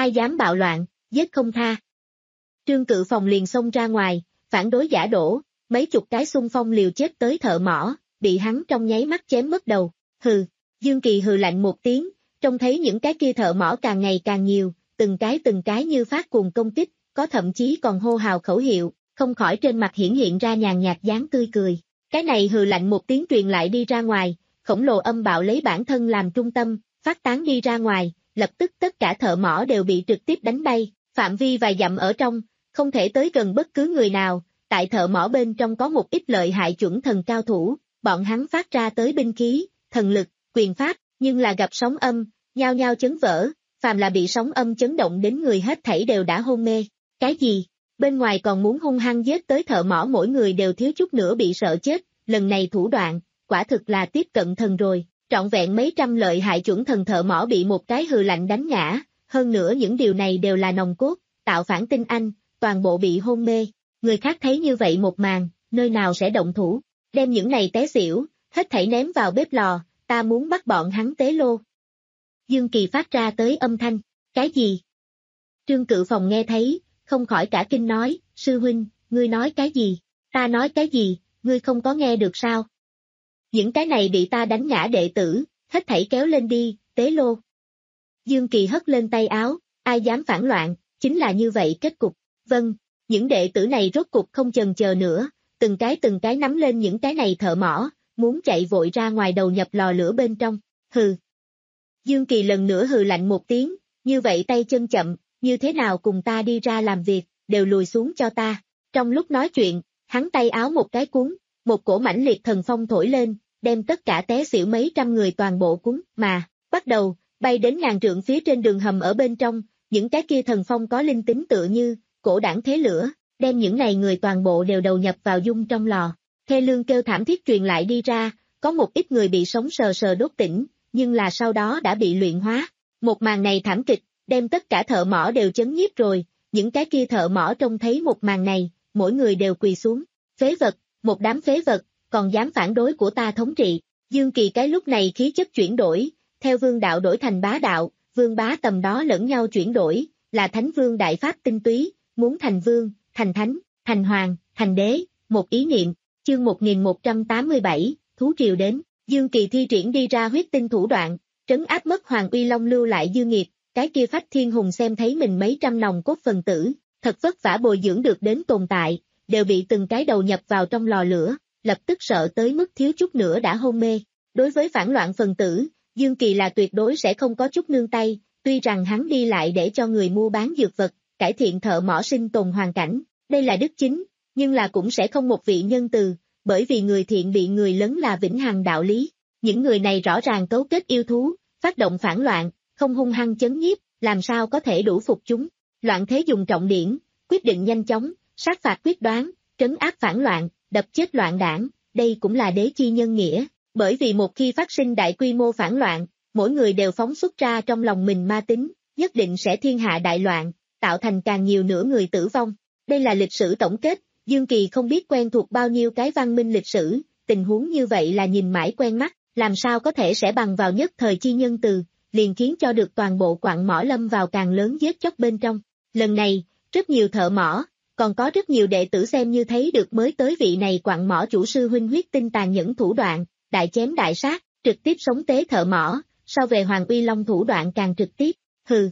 ai dám bạo loạn, giết không tha. Trương Cự Phòng liền xông ra ngoài, phản đối giả đổ, mấy chục cái xung phong liều chết tới thợ mỏ, bị hắn trong nháy mắt chém mất đầu, hừ, Dương Kỳ hừ lạnh một tiếng, trông thấy những cái kia thợ mỏ càng ngày càng nhiều, từng cái từng cái như phát cuồng công kích, có thậm chí còn hô hào khẩu hiệu, không khỏi trên mặt hiển hiện ra nhàn nhạt dáng tươi cười. Cái này hừ lạnh một tiếng truyền lại đi ra ngoài, khổng lồ âm bạo lấy bản thân làm trung tâm, phát tán đi ra ngoài, lập tức tất cả thợ mỏ đều bị trực tiếp đánh bay, phạm vi vài dặm ở trong, không thể tới gần bất cứ người nào, tại thợ mỏ bên trong có một ít lợi hại chuẩn thần cao thủ, bọn hắn phát ra tới binh khí, thần lực, quyền pháp, nhưng là gặp sóng âm, nhao nhao chấn vỡ, phàm là bị sóng âm chấn động đến người hết thảy đều đã hôn mê. Cái gì? Bên ngoài còn muốn hung hăng giết tới thợ mỏ mỗi người đều thiếu chút nữa bị sợ chết, lần này thủ đoạn, quả thực là tiếp cận thần rồi, trọn vẹn mấy trăm lợi hại chuẩn thần thợ mỏ bị một cái hừ lạnh đánh ngã, hơn nữa những điều này đều là nòng cốt, tạo phản tinh anh, toàn bộ bị hôn mê, người khác thấy như vậy một màn, nơi nào sẽ động thủ, đem những này té xỉu, hết thảy ném vào bếp lò, ta muốn bắt bọn hắn tế lô. Dương Kỳ phát ra tới âm thanh, cái gì? Trương Cự Phòng nghe thấy, không khỏi cả kinh nói, sư huynh, ngươi nói cái gì? Ta nói cái gì, ngươi không có nghe được sao? Những cái này bị ta đánh ngã đệ tử, hết thảy kéo lên đi, tế lô. Dương Kỳ hất lên tay áo, ai dám phản loạn, chính là như vậy kết cục. Vâng, những đệ tử này rốt cục không chần chờ nữa, từng cái từng cái nắm lên những cái này thợ mỏ, muốn chạy vội ra ngoài đầu nhập lò lửa bên trong, hừ. Dương Kỳ lần nữa hừ lạnh một tiếng, như vậy tay chân chậm, như thế nào cùng ta đi ra làm việc, đều lùi xuống cho ta. Trong lúc nói chuyện, hắn tay áo một cái cuốn, một cổ mãnh liệt thần phong thổi lên, đem tất cả té xỉu mấy trăm người toàn bộ cuốn, mà, bắt đầu, bay đến ngàn trượng phía trên đường hầm ở bên trong, những cái kia thần phong có linh tính tựa như, cổ đảng thế lửa, đem những này người toàn bộ đều đầu nhập vào dung trong lò. Thê lương kêu thảm thiết truyền lại đi ra, có một ít người bị sống sờ sờ đốt tỉnh, nhưng là sau đó đã bị luyện hóa. Một màn này thảm kịch, đem tất cả thợ mỏ đều chấn nhiếp rồi, những cái kia thợ mỏ trông thấy một màn này, mỗi người đều quỳ xuống. Phế vật, một đám phế vật, còn dám phản đối của ta thống trị. Dương Kỳ cái lúc này khí chất chuyển đổi, theo vương đạo đổi thành bá đạo, vương bá tầm đó lẫn nhau chuyển đổi, là thánh vương đại pháp tinh túy, muốn thành vương, thành thánh, thành hoàng, thành đế, một ý niệm. Chương một nghìn một trăm tám mươi bảy, thú triều đến, Dương Kỳ thi triển đi ra huyết tinh thủ đoạn, trấn áp mất Hoàng Uy Long lưu lại dư nghiệt, cái kia Phách Thiên Hùng xem thấy mình mấy trăm nòng cốt phần tử, thật vất vả bồi dưỡng được đến tồn tại, đều bị từng cái đầu nhập vào trong lò lửa, lập tức sợ tới mức thiếu chút nữa đã hôn mê. Đối với phản loạn phần tử, Dương Kỳ là tuyệt đối sẽ không có chút nương tay, tuy rằng hắn đi lại để cho người mua bán dược vật, cải thiện thợ mỏ sinh tồn hoàn cảnh, đây là đức chính, nhưng là cũng sẽ không một vị nhân từ, bởi vì người thiện bị người lấn là vĩnh hằng đạo lý. Những người này rõ ràng cấu kết yêu thú, phát động phản loạn, không hung hăng chấn nhiếp, làm sao có thể đủ phục chúng. Loạn thế dùng trọng điển, quyết định nhanh chóng, sát phạt quyết đoán, trấn áp phản loạn, đập chết loạn đảng, đây cũng là đế chi nhân nghĩa. Bởi vì một khi phát sinh đại quy mô phản loạn, mỗi người đều phóng xuất ra trong lòng mình ma tính, nhất định sẽ thiên hạ đại loạn, tạo thành càng nhiều nửa người tử vong. Đây là lịch sử tổng kết, Dương Kỳ không biết quen thuộc bao nhiêu cái văn minh lịch sử, tình huống như vậy là nhìn mãi quen mắt, làm sao có thể sẽ bằng vào nhất thời chi nhân từ, liền khiến cho được toàn bộ quặng mỏ lâm vào càng lớn giết chóc bên trong. Lần này, rất nhiều thợ mỏ, còn có rất nhiều đệ tử xem như thấy được mới tới vị này quặng mỏ chủ sư huynh huyết tinh tàn nhẫn thủ đoạn, đại chém đại sát, trực tiếp sống tế thợ mỏ, so về Hoàng Uy Long thủ đoạn càng trực tiếp, hừ.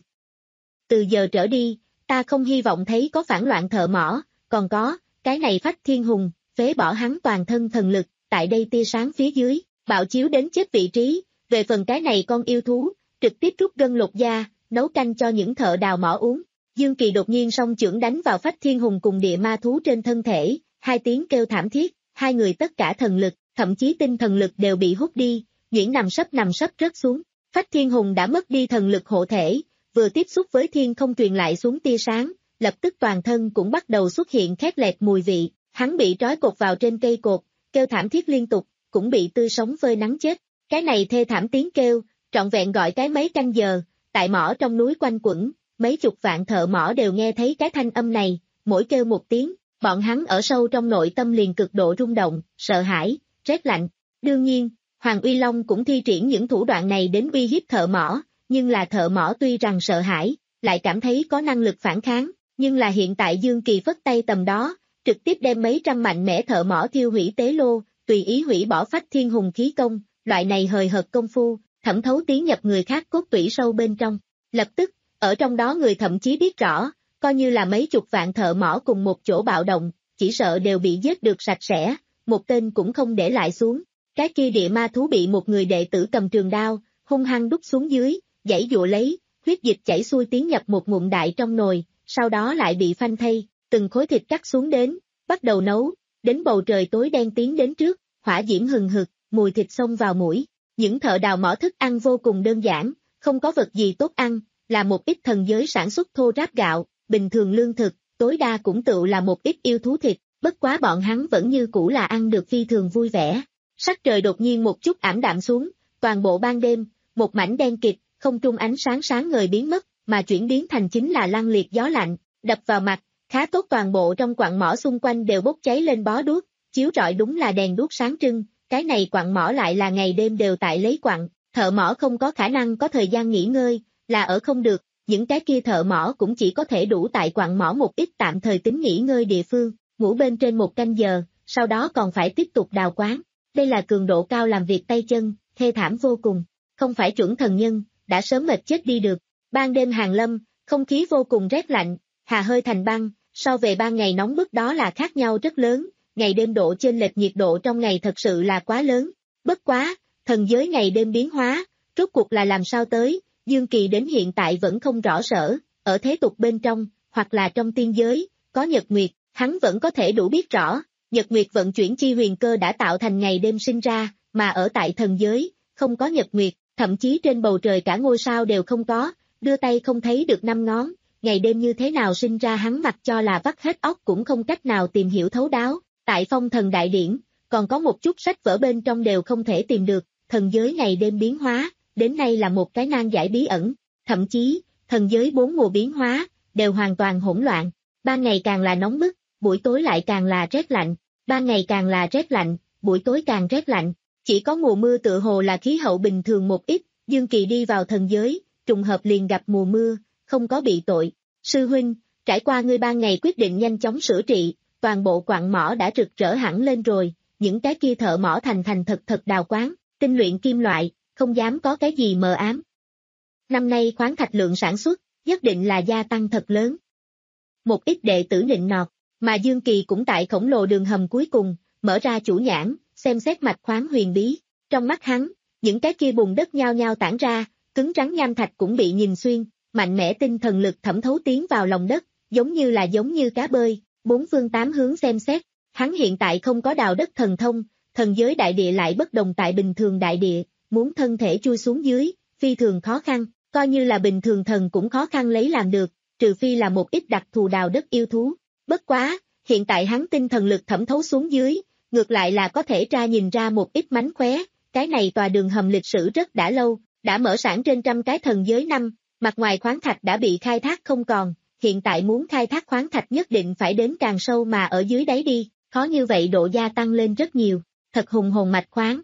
Từ giờ trở đi, ta không hy vọng thấy có phản loạn thợ mỏ, còn có, cái này Phách Thiên Hùng, phế bỏ hắn toàn thân thần lực, tại đây tia sáng phía dưới, bạo chiếu đến chết vị trí, về phần cái này con yêu thú, trực tiếp rút gân lột da, nấu canh cho những thợ đào mỏ uống. Dương Kỳ đột nhiên song chưởng đánh vào Phách Thiên Hùng cùng địa ma thú trên thân thể, hai tiếng kêu thảm thiết, hai người tất cả thần lực, thậm chí tinh thần lực đều bị hút đi, nhuyễn nằm sấp nằm sấp rớt xuống. Phách Thiên Hùng đã mất đi thần lực hộ thể, vừa tiếp xúc với thiên không truyền lại xuống tia sáng, lập tức toàn thân cũng bắt đầu xuất hiện khét lẹt mùi vị, hắn bị trói cột vào trên cây cột, kêu thảm thiết liên tục, cũng bị tươi sống phơi nắng chết. Cái này thê thảm tiếng kêu, trọn vẹn gọi cái mấy canh giờ, tại mỏ trong núi quanh quẩn, mấy chục vạn thợ mỏ đều nghe thấy cái thanh âm này, mỗi kêu một tiếng, bọn hắn ở sâu trong nội tâm liền cực độ rung động, sợ hãi, rét lạnh. Đương nhiên, Hoàng Uy Long cũng thi triển những thủ đoạn này đến uy hiếp thợ mỏ, nhưng là thợ mỏ tuy rằng sợ hãi, lại cảm thấy có năng lực phản kháng, nhưng là hiện tại Dương Kỳ phất tay tầm đó, trực tiếp đem mấy trăm mạnh mẽ thợ mỏ thiêu hủy tế lô, tùy ý hủy bỏ phách thiên hùng khí công, loại này hời hợt công phu, thẩm thấu tiến nhập người khác cốt tủy sâu bên trong. Lập tức, ở trong đó người thậm chí biết rõ, coi như là mấy chục vạn thợ mỏ cùng một chỗ bạo động, chỉ sợ đều bị giết được sạch sẽ, một tên cũng không để lại xuống. Cái kia địa ma thú bị một người đệ tử cầm trường đao, hung hăng đút xuống dưới, giãy dụa lấy, huyết dịch chảy xuôi tiến nhập một ngụm đại trong nồi, sau đó lại bị phanh thây, từng khối thịt cắt xuống đến, bắt đầu nấu, đến bầu trời tối đen tiến đến trước, hỏa diễm hừng hực, mùi thịt xông vào mũi. Những thợ đào mỏ thức ăn vô cùng đơn giản, không có vật gì tốt ăn, là một ít thần giới sản xuất thô ráp gạo, bình thường lương thực, tối đa cũng tựu là một ít yêu thú thịt, bất quá bọn hắn vẫn như cũ là ăn được phi thường vui vẻ. Sắc trời đột nhiên một chút ảm đạm xuống, toàn bộ ban đêm, một mảnh đen kịt, không trung ánh sáng sáng ngời biến mất, mà chuyển biến thành chính là lăng liệt gió lạnh, đập vào mặt, khá tốt toàn bộ trong quặng mỏ xung quanh đều bốc cháy lên bó đuốc, chiếu rọi đúng là đèn đuốc sáng trưng, cái này quặng mỏ lại là ngày đêm đều tại lấy quặng, thợ mỏ không có khả năng có thời gian nghỉ ngơi, là ở không được, những cái kia thợ mỏ cũng chỉ có thể đủ tại quặng mỏ một ít tạm thời tính nghỉ ngơi địa phương, ngủ bên trên một canh giờ, sau đó còn phải tiếp tục đào quáng. Đây là cường độ cao làm việc tay chân, thê thảm vô cùng, không phải chuẩn thần nhân, đã sớm mệt chết đi được. Ban đêm hàng lâm, không khí vô cùng rét lạnh, hà hơi thành băng, so về ban ngày nóng bức đó là khác nhau rất lớn, ngày đêm độ chênh lệch nhiệt độ trong ngày thật sự là quá lớn. Bất quá, thần giới ngày đêm biến hóa, rốt cuộc là làm sao tới, Dương Kỳ đến hiện tại vẫn không rõ sở, ở thế tục bên trong, hoặc là trong tiên giới, có nhật nguyệt, hắn vẫn có thể đủ biết rõ. Nhật nguyệt vận chuyển chi huyền cơ đã tạo thành ngày đêm sinh ra, mà ở tại thần giới, không có nhật nguyệt, thậm chí trên bầu trời cả ngôi sao đều không có, đưa tay không thấy được năm ngón, ngày đêm như thế nào sinh ra hắn mặc cho là vắt hết óc cũng không cách nào tìm hiểu thấu đáo. Tại Phong Thần Đại Điển, còn có một chút sách vở bên trong đều không thể tìm được, thần giới ngày đêm biến hóa, đến nay là một cái nan giải bí ẩn, thậm chí, thần giới bốn mùa biến hóa, đều hoàn toàn hỗn loạn, ban ngày càng là nóng bức, buổi tối lại càng là rét lạnh, ban ngày càng là rét lạnh, buổi tối càng rét lạnh, chỉ có mùa mưa tựa hồ là khí hậu bình thường một ít, Dương Kỳ đi vào thần giới, trùng hợp liền gặp mùa mưa, không có bị tội. Sư huynh, trải qua ngươi ban ngày quyết định nhanh chóng sửa trị, toàn bộ quặng mỏ đã rực rỡ hẳn lên rồi, những cái kia thợ mỏ thành thành thật thật đào quáng, tinh luyện kim loại, không dám có cái gì mờ ám. Năm nay khoáng thạch lượng sản xuất, nhất định là gia tăng thật lớn. Một ít đệ tử nịnh nọt, mà Dương Kỳ cũng tại khổng lồ đường hầm cuối cùng, mở ra chủ nhãn, xem xét mạch khoáng huyền bí. Trong mắt hắn, những cái kia bùn đất nhao nhao tản ra, cứng rắn nham thạch cũng bị nhìn xuyên, mạnh mẽ tinh thần lực thẩm thấu tiến vào lòng đất, giống như là giống như cá bơi, bốn phương tám hướng xem xét. Hắn hiện tại không có đào đất thần thông, thần giới đại địa lại bất đồng tại bình thường đại địa, muốn thân thể chui xuống dưới, phi thường khó khăn, coi như là bình thường thần cũng khó khăn lấy làm được, trừ phi là một ít đặc thù đào đất yêu thú. Bất quá, hiện tại hắn tinh thần lực thẩm thấu xuống dưới, ngược lại là có thể tra nhìn ra một ít mánh khóe, cái này tòa đường hầm lịch sử rất đã lâu, đã mở sản trên trăm cái thần giới năm, mặt ngoài khoáng thạch đã bị khai thác không còn, hiện tại muốn khai thác khoáng thạch nhất định phải đến càng sâu mà ở dưới đáy đi, khó như vậy độ gia tăng lên rất nhiều, thật hùng hồn mạch khoáng.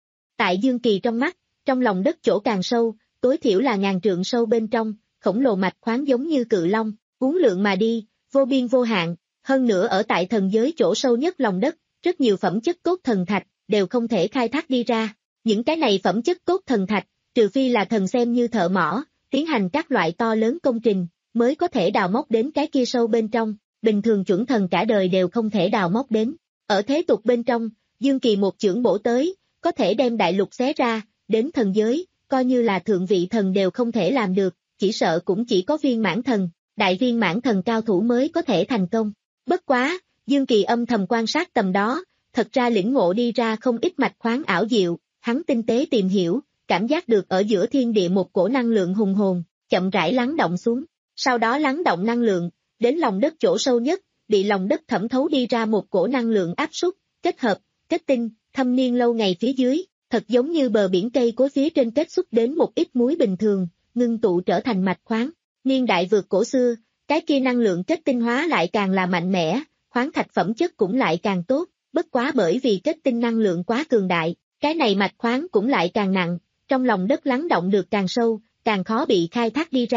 Tại Dương Kỳ trong mắt, trong lòng đất chỗ càng sâu, tối thiểu là ngàn trượng sâu bên trong, khổng lồ mạch khoáng giống như cự long, uốn lượn mà đi, vô biên vô hạn, hơn nữa ở tại thần giới chỗ sâu nhất lòng đất, rất nhiều phẩm chất cốt thần thạch, đều không thể khai thác đi ra. Những cái này phẩm chất cốt thần thạch, trừ phi là thần xem như thợ mỏ, tiến hành các loại to lớn công trình, mới có thể đào móc đến cái kia sâu bên trong, bình thường chuẩn thần cả đời đều không thể đào móc đến. Ở thế tục bên trong, Dương Kỳ một chưởng bổ tới, có thể đem đại lục xé ra, đến thần giới, coi như là thượng vị thần đều không thể làm được, chỉ sợ cũng chỉ có viên mãn thần, đại viên mãn thần cao thủ mới có thể thành công. Bất quá, Dương Kỳ âm thầm quan sát tầm đó, thật ra lĩnh ngộ đi ra không ít mạch khoáng ảo diệu, hắn tinh tế tìm hiểu, cảm giác được ở giữa thiên địa một cổ năng lượng hùng hồn, chậm rãi lắng động xuống, sau đó lắng động năng lượng, đến lòng đất chỗ sâu nhất, bị lòng đất thẩm thấu đi ra một cổ năng lượng áp suất, kết hợp, kết tinh, thâm niên lâu ngày phía dưới, thật giống như bờ biển cây cối phía trên kết xuất đến một ít muối bình thường, ngưng tụ trở thành mạch khoáng. Niên đại vượt cổ xưa, cái kia năng lượng kết tinh hóa lại càng là mạnh mẽ, khoáng thạch phẩm chất cũng lại càng tốt, bất quá bởi vì kết tinh năng lượng quá cường đại, cái này mạch khoáng cũng lại càng nặng, trong lòng đất lắng động được càng sâu, càng khó bị khai thác đi ra.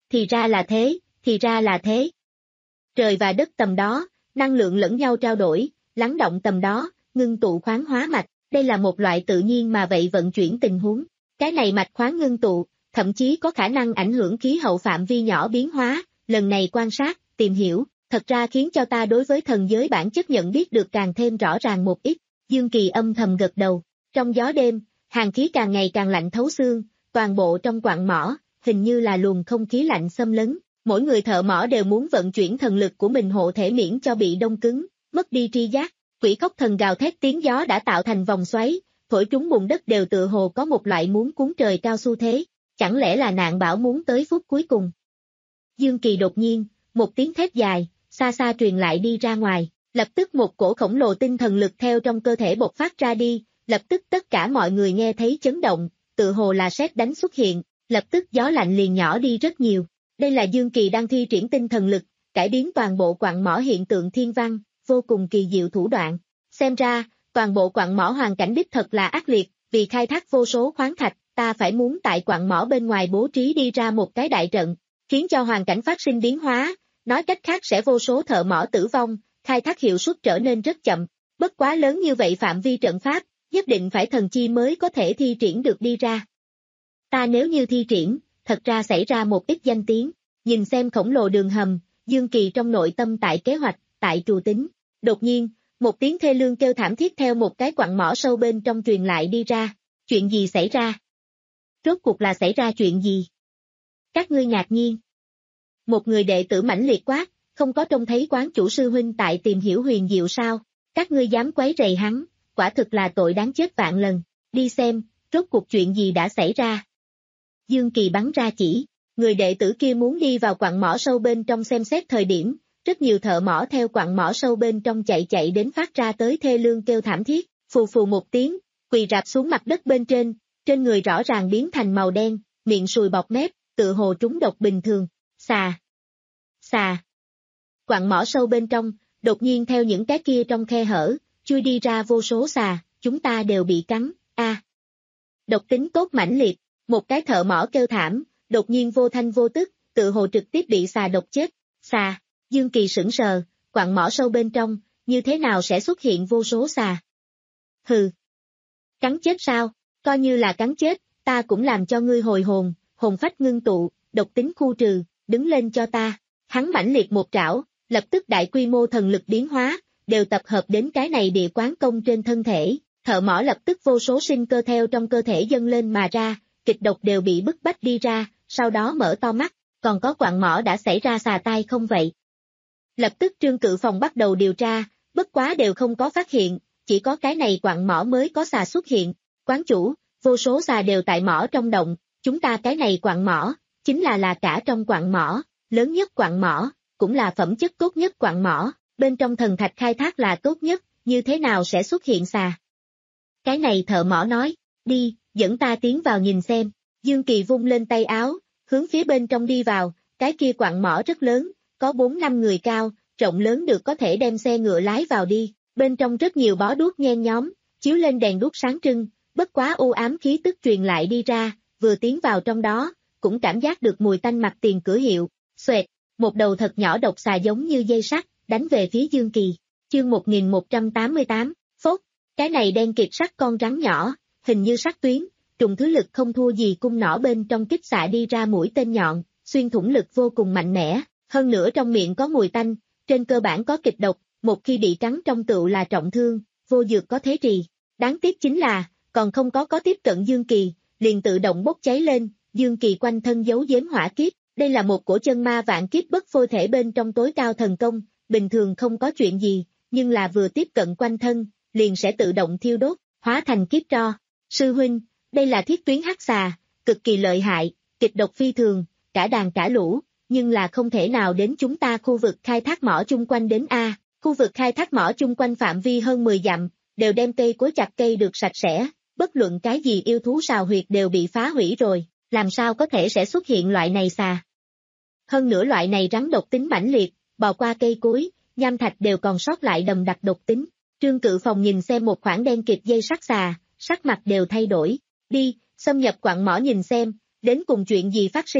Thì ra là thế, thì ra là thế. Trời và đất tầm đó, năng lượng lẫn nhau trao đổi, lắng động tầm đó, ngưng tụ khoáng hóa mạch, đây là một loại tự nhiên mà vậy vận chuyển tình huống. Cái này mạch khoáng ngưng tụ, thậm chí có khả năng ảnh hưởng khí hậu phạm vi nhỏ biến hóa, lần này quan sát, tìm hiểu, thật ra khiến cho ta đối với thần giới bản chất nhận biết được càng thêm rõ ràng một ít. Dương Kỳ âm thầm gật đầu, trong gió đêm, hàn khí càng ngày càng lạnh thấu xương, toàn bộ trong quặng mỏ, hình như là luồng không khí lạnh xâm lấn, mỗi người thợ mỏ đều muốn vận chuyển thần lực của mình hộ thể miễn cho bị đông cứng, mất đi tri giác. Quỷ khóc thần gào thét tiếng gió đã tạo thành vòng xoáy, thổi trúng bùn đất đều tự hồ có một loại muốn cuốn trời cao xu thế, chẳng lẽ là nạn bão muốn tới phút cuối cùng. Dương Kỳ đột nhiên, một tiếng thét dài, xa xa truyền lại đi ra ngoài, lập tức một cổ khổng lồ tinh thần lực theo trong cơ thể bộc phát ra đi, lập tức tất cả mọi người nghe thấy chấn động, tự hồ là sét đánh xuất hiện, lập tức gió lạnh liền nhỏ đi rất nhiều. Đây là Dương Kỳ đang thi triển tinh thần lực, cải biến toàn bộ quặng mỏ hiện tượng thiên văn, vô cùng kỳ diệu thủ đoạn. Xem ra, toàn bộ quặng mỏ hoàn cảnh đích thật là ác liệt, vì khai thác vô số khoáng thạch, ta phải muốn tại quặng mỏ bên ngoài bố trí đi ra một cái đại trận, khiến cho hoàn cảnh phát sinh biến hóa, nói cách khác sẽ vô số thợ mỏ tử vong, khai thác hiệu suất trở nên rất chậm. Bất quá lớn như vậy phạm vi trận pháp, nhất định phải thần chi mới có thể thi triển được đi ra. Ta nếu như thi triển, thật ra xảy ra một ít danh tiếng, nhìn xem khổng lồ đường hầm, Dương Kỳ trong nội tâm tại kế hoạch, tại trù tính. Đột nhiên, một tiếng thê lương kêu thảm thiết theo một cái quặng mỏ sâu bên trong truyền lại đi ra. Chuyện gì xảy ra? Rốt cuộc là xảy ra chuyện gì? Các ngươi ngạc nhiên. Một người đệ tử mãnh liệt quát, không có trông thấy quán chủ sư huynh tại tìm hiểu huyền diệu sao? Các ngươi dám quấy rầy hắn, quả thực là tội đáng chết vạn lần. Đi xem, rốt cuộc chuyện gì đã xảy ra? Dương Kỳ bắn ra chỉ, người đệ tử kia muốn đi vào quặng mỏ sâu bên trong xem xét thời điểm, rất nhiều thợ mỏ theo quặng mỏ sâu bên trong chạy chạy đến phát ra tới thê lương kêu thảm thiết, phù phù một tiếng, quỳ rạp xuống mặt đất bên trên, trên người rõ ràng biến thành màu đen, miệng sùi bọt mép, tự hồ trúng độc bình thường. Xà! Xà! Quặng mỏ sâu bên trong, đột nhiên theo những cái kia trong khe hở, chui đi ra vô số xà, chúng ta đều bị cắn, a. À. Độc tính tốt mãnh liệt, một cái thợ mỏ kêu thảm, đột nhiên vô thanh vô tức, tự hồ trực tiếp bị xà độc chết. Xà! Dương Kỳ sững sờ, quặng mỏ sâu bên trong, như thế nào sẽ xuất hiện vô số xà? Hừ! Cắn chết sao? Coi như là cắn chết, ta cũng làm cho ngươi hồi hồn, hồn phách ngưng tụ, độc tính khu trừ, đứng lên cho ta. Hắn mãnh liệt một trảo, lập tức đại quy mô thần lực biến hóa, đều tập hợp đến cái này địa quán công trên thân thể, thợ mỏ lập tức vô số sinh cơ theo trong cơ thể dâng lên mà ra, kịch độc đều bị bức bách đi ra, sau đó mở to mắt, còn có quặng mỏ đã xảy ra xà tai không vậy? Lập tức Trương Cự Phòng bắt đầu điều tra, bất quá đều không có phát hiện, chỉ có cái này quặng mỏ mới có xà xuất hiện. Quán chủ, vô số xà đều tại mỏ trong động, chúng ta cái này quặng mỏ, chính là là cả trong quặng mỏ, lớn nhất quặng mỏ, cũng là phẩm chất tốt nhất quặng mỏ, bên trong thần thạch khai thác là tốt nhất, như thế nào sẽ xuất hiện xà? Cái này thợ mỏ nói, đi, dẫn ta tiến vào nhìn xem. Dương Kỳ vung lên tay áo, hướng phía bên trong đi vào, cái kia quặng mỏ rất lớn, có bốn năm người cao, rộng lớn được có thể đem xe ngựa lái vào đi, bên trong rất nhiều bó đuốc nhen nhóm, chiếu lên đèn đuốc sáng trưng, bất quá u ám khí tức truyền lại đi ra, vừa tiến vào trong đó, cũng cảm giác được mùi tanh mặt tiền cửa hiệu, xoẹt, một đầu thật nhỏ độc xà giống như dây sắt, đánh về phía Dương Kỳ, chương một nghìn một trăm tám mươi tám, phốt, cái này đen kịt sắt con rắn nhỏ, hình như sắt tuyến, trùng thứ lực không thua gì cung nỏ bên trong kích xạ đi ra mũi tên nhọn, xuyên thủng lực vô cùng mạnh mẽ, hơn nữa trong miệng có mùi tanh, trên cơ bản có kịch độc, một khi bị cắn trong tựu là trọng thương, vô dược có thế trì. Đáng tiếc chính là, còn không có có tiếp cận Dương Kỳ, liền tự động bốc cháy lên, Dương Kỳ quanh thân giấu giếm hỏa kiếp, đây là một cổ chân ma vạn kiếp bất phôi thể bên trong tối cao thần công, bình thường không có chuyện gì, nhưng là vừa tiếp cận quanh thân, liền sẽ tự động thiêu đốt, hóa thành kiếp tro. Sư huynh, đây là thiết tuyến hắc xà, cực kỳ lợi hại, kịch độc phi thường, cả đàn cả lũ, nhưng là không thể nào đến chúng ta khu vực khai thác mỏ chung quanh đến A, khu vực khai thác mỏ chung quanh phạm vi hơn mười dặm, đều đem cây cối chặt cây được sạch sẽ, bất luận cái gì yêu thú sào huyệt đều bị phá hủy rồi, làm sao có thể sẽ xuất hiện loại này xà. Hơn nữa loại này rắn độc tính mãnh liệt, bò qua cây cối, nham thạch đều còn sót lại đầm đặc độc tính. Trương Cự Phòng nhìn xem một khoảng đen kịt dây sắt xà, sắc mặt đều thay đổi, đi, xâm nhập quặng mỏ nhìn xem, đến cùng chuyện gì phát sinh,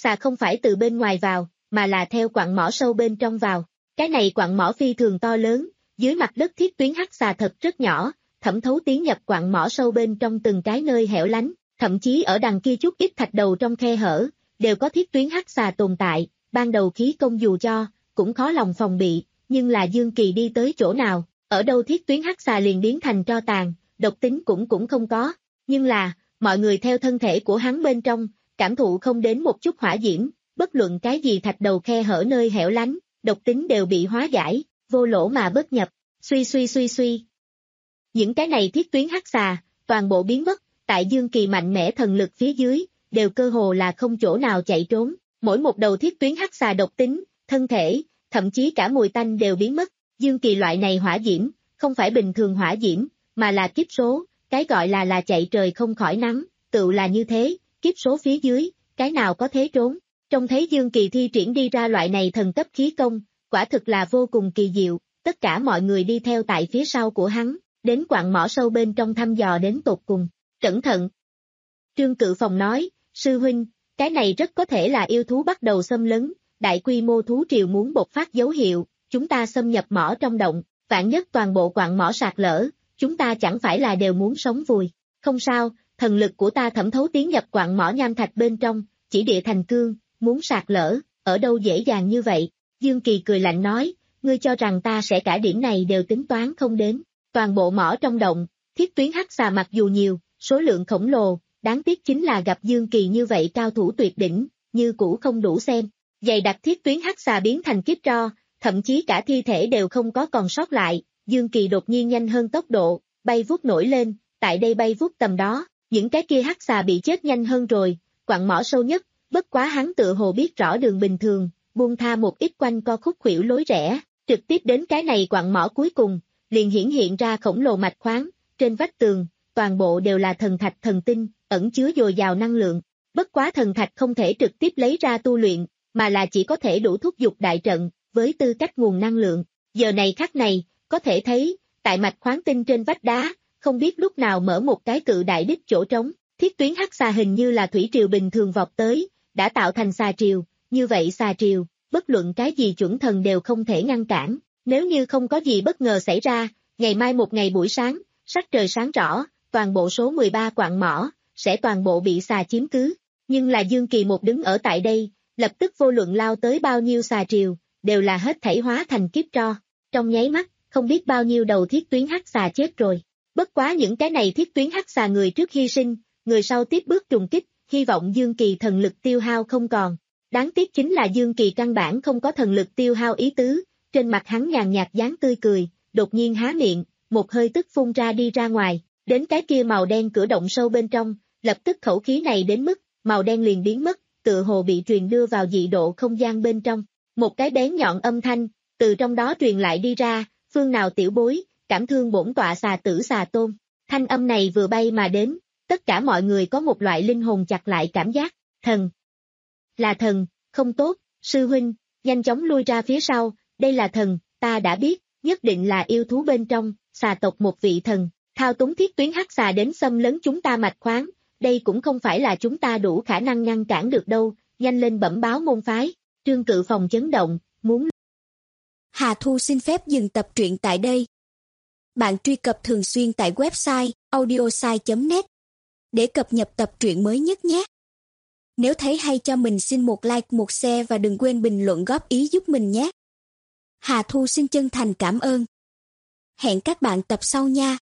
xà không phải từ bên ngoài vào, mà là theo quặng mỏ sâu bên trong vào. Cái này quặng mỏ phi thường to lớn, dưới mặt đất thiết tuyến hắc xà thật rất nhỏ, thẩm thấu tiến nhập quặng mỏ sâu bên trong từng cái nơi hẻo lánh, thậm chí ở đằng kia chút ít thạch đầu trong khe hở, đều có thiết tuyến hắc xà tồn tại, ban đầu khí công dù cho, cũng khó lòng phòng bị, nhưng là Dương Kỳ đi tới chỗ nào, ở đâu thiết tuyến hắc xà liền biến thành tro tàn, độc tính cũng cũng không có, nhưng là, mọi người theo thân thể của hắn bên trong, cảm thụ không đến một chút hỏa diễm, bất luận cái gì thạch đầu khe hở nơi hẻo lánh, độc tính đều bị hóa giải, vô lỗ mà bất nhập, suy suy suy suy. Những cái này thiết tuyến hắc xà, toàn bộ biến mất, tại Dương Kỳ mạnh mẽ thần lực phía dưới, đều cơ hồ là không chỗ nào chạy trốn, mỗi một đầu thiết tuyến hắc xà độc tính, thân thể, thậm chí cả mùi tanh đều biến mất, Dương Kỳ loại này hỏa diễm, không phải bình thường hỏa diễm, mà là kiếp số, cái gọi là là chạy trời không khỏi nắng, tựu là như thế, kiếp số phía dưới, cái nào có thế trốn, trông thấy Dương Kỳ thi triển đi ra loại này thần cấp khí công, quả thực là vô cùng kỳ diệu, tất cả mọi người đi theo tại phía sau của hắn, đến quặng mỏ sâu bên trong thăm dò đến tột cùng, cẩn thận. Trương Cự Phòng nói, sư huynh, cái này rất có thể là yêu thú bắt đầu xâm lấn, đại quy mô thú triều muốn bộc phát dấu hiệu, chúng ta xâm nhập mỏ trong động, vạn nhất toàn bộ quặng mỏ sạt lở, chúng ta chẳng phải là đều muốn sống vùi, không sao, thần lực của ta thẩm thấu tiến nhập quặng mỏ nham thạch bên trong, chỉ địa thành cương, muốn sạt lở, ở đâu dễ dàng như vậy, Dương Kỳ cười lạnh nói, ngươi cho rằng ta sẽ cả điểm này đều tính toán không đến, toàn bộ mỏ trong động, thiết tuyến hắc xà mặc dù nhiều, số lượng khổng lồ, đáng tiếc chính là gặp Dương Kỳ như vậy cao thủ tuyệt đỉnh, như cũ không đủ xem, dày đặc thiết tuyến hắc xà biến thành kiếp tro, thậm chí cả thi thể đều không có còn sót lại, Dương Kỳ đột nhiên nhanh hơn tốc độ, bay vút nổi lên, tại đây bay vút tầm đó, những cái kia hắc xà bị chết nhanh hơn rồi, quặng mỏ sâu nhất, bất quá hắn tự hồ biết rõ đường bình thường, buông tha một ít quanh co khúc khuỷu lối rẽ, trực tiếp đến cái này quặng mỏ cuối cùng, liền hiển hiện ra khổng lồ mạch khoáng, trên vách tường, toàn bộ đều là thần thạch thần tinh, ẩn chứa dồi dào năng lượng, bất quá thần thạch không thể trực tiếp lấy ra tu luyện, mà là chỉ có thể đủ thúc giục đại trận, với tư cách nguồn năng lượng, giờ này khắc này, có thể thấy, tại mạch khoáng tinh trên vách đá, không biết lúc nào mở một cái cự đại đích chỗ trống, thiết tuyến hắc xà hình như là thủy triều bình thường vọt tới, đã tạo thành xà triều, như vậy xà triều, bất luận cái gì chuẩn thần đều không thể ngăn cản, nếu như không có gì bất ngờ xảy ra, ngày mai một ngày buổi sáng, sắc trời sáng rõ, toàn bộ số mười ba quặng mỏ, sẽ toàn bộ bị xà chiếm cứ, nhưng là Dương Kỳ một đứng ở tại đây, lập tức vô luận lao tới bao nhiêu xà triều, đều là hết thảy hóa thành kiếp tro, trong nháy mắt, không biết bao nhiêu đầu thiết tuyến hắc xà chết rồi, bất quá những cái này thiết tuyến hắc xà người trước hy sinh, người sau tiếp bước trùng kích, hy vọng Dương Kỳ thần lực tiêu hao không còn, đáng tiếc chính là Dương Kỳ căn bản không có thần lực tiêu hao ý tứ, trên mặt hắn nhàn nhạt dáng tươi cười, đột nhiên há miệng, một hơi tức phun ra đi ra ngoài, đến cái kia màu đen cửa động sâu bên trong, lập tức khẩu khí này đến mức, màu đen liền biến mất, tựa hồ bị truyền đưa vào dị độ không gian bên trong, một cái bén nhọn âm thanh, từ trong đó truyền lại đi ra, phương nào tiểu bối, cảm thương bổn tọa xà tử xà tôn, thanh âm này vừa bay mà đến, tất cả mọi người có một loại linh hồn chặt lại cảm giác, thần, là thần, không tốt, sư huynh, nhanh chóng lui ra phía sau, đây là thần, ta đã biết, nhất định là yêu thú bên trong, xà tộc một vị thần, thao túng thiết tuyến hắc xà đến xâm lấn chúng ta mạch khoáng, đây cũng không phải là chúng ta đủ khả năng ngăn cản được đâu, nhanh lên bẩm báo môn phái, Trương Cự Phòng chấn động, muốn. Hà Thu xin phép dừng tập truyện tại đây. Bạn truy cập thường xuyên tại website audiosai chấm net để cập nhật tập truyện mới nhất nhé. Nếu thấy hay cho mình xin một like, một share và đừng quên bình luận góp ý giúp mình nhé. Hà Thu xin chân thành cảm ơn. Hẹn các bạn tập sau nha.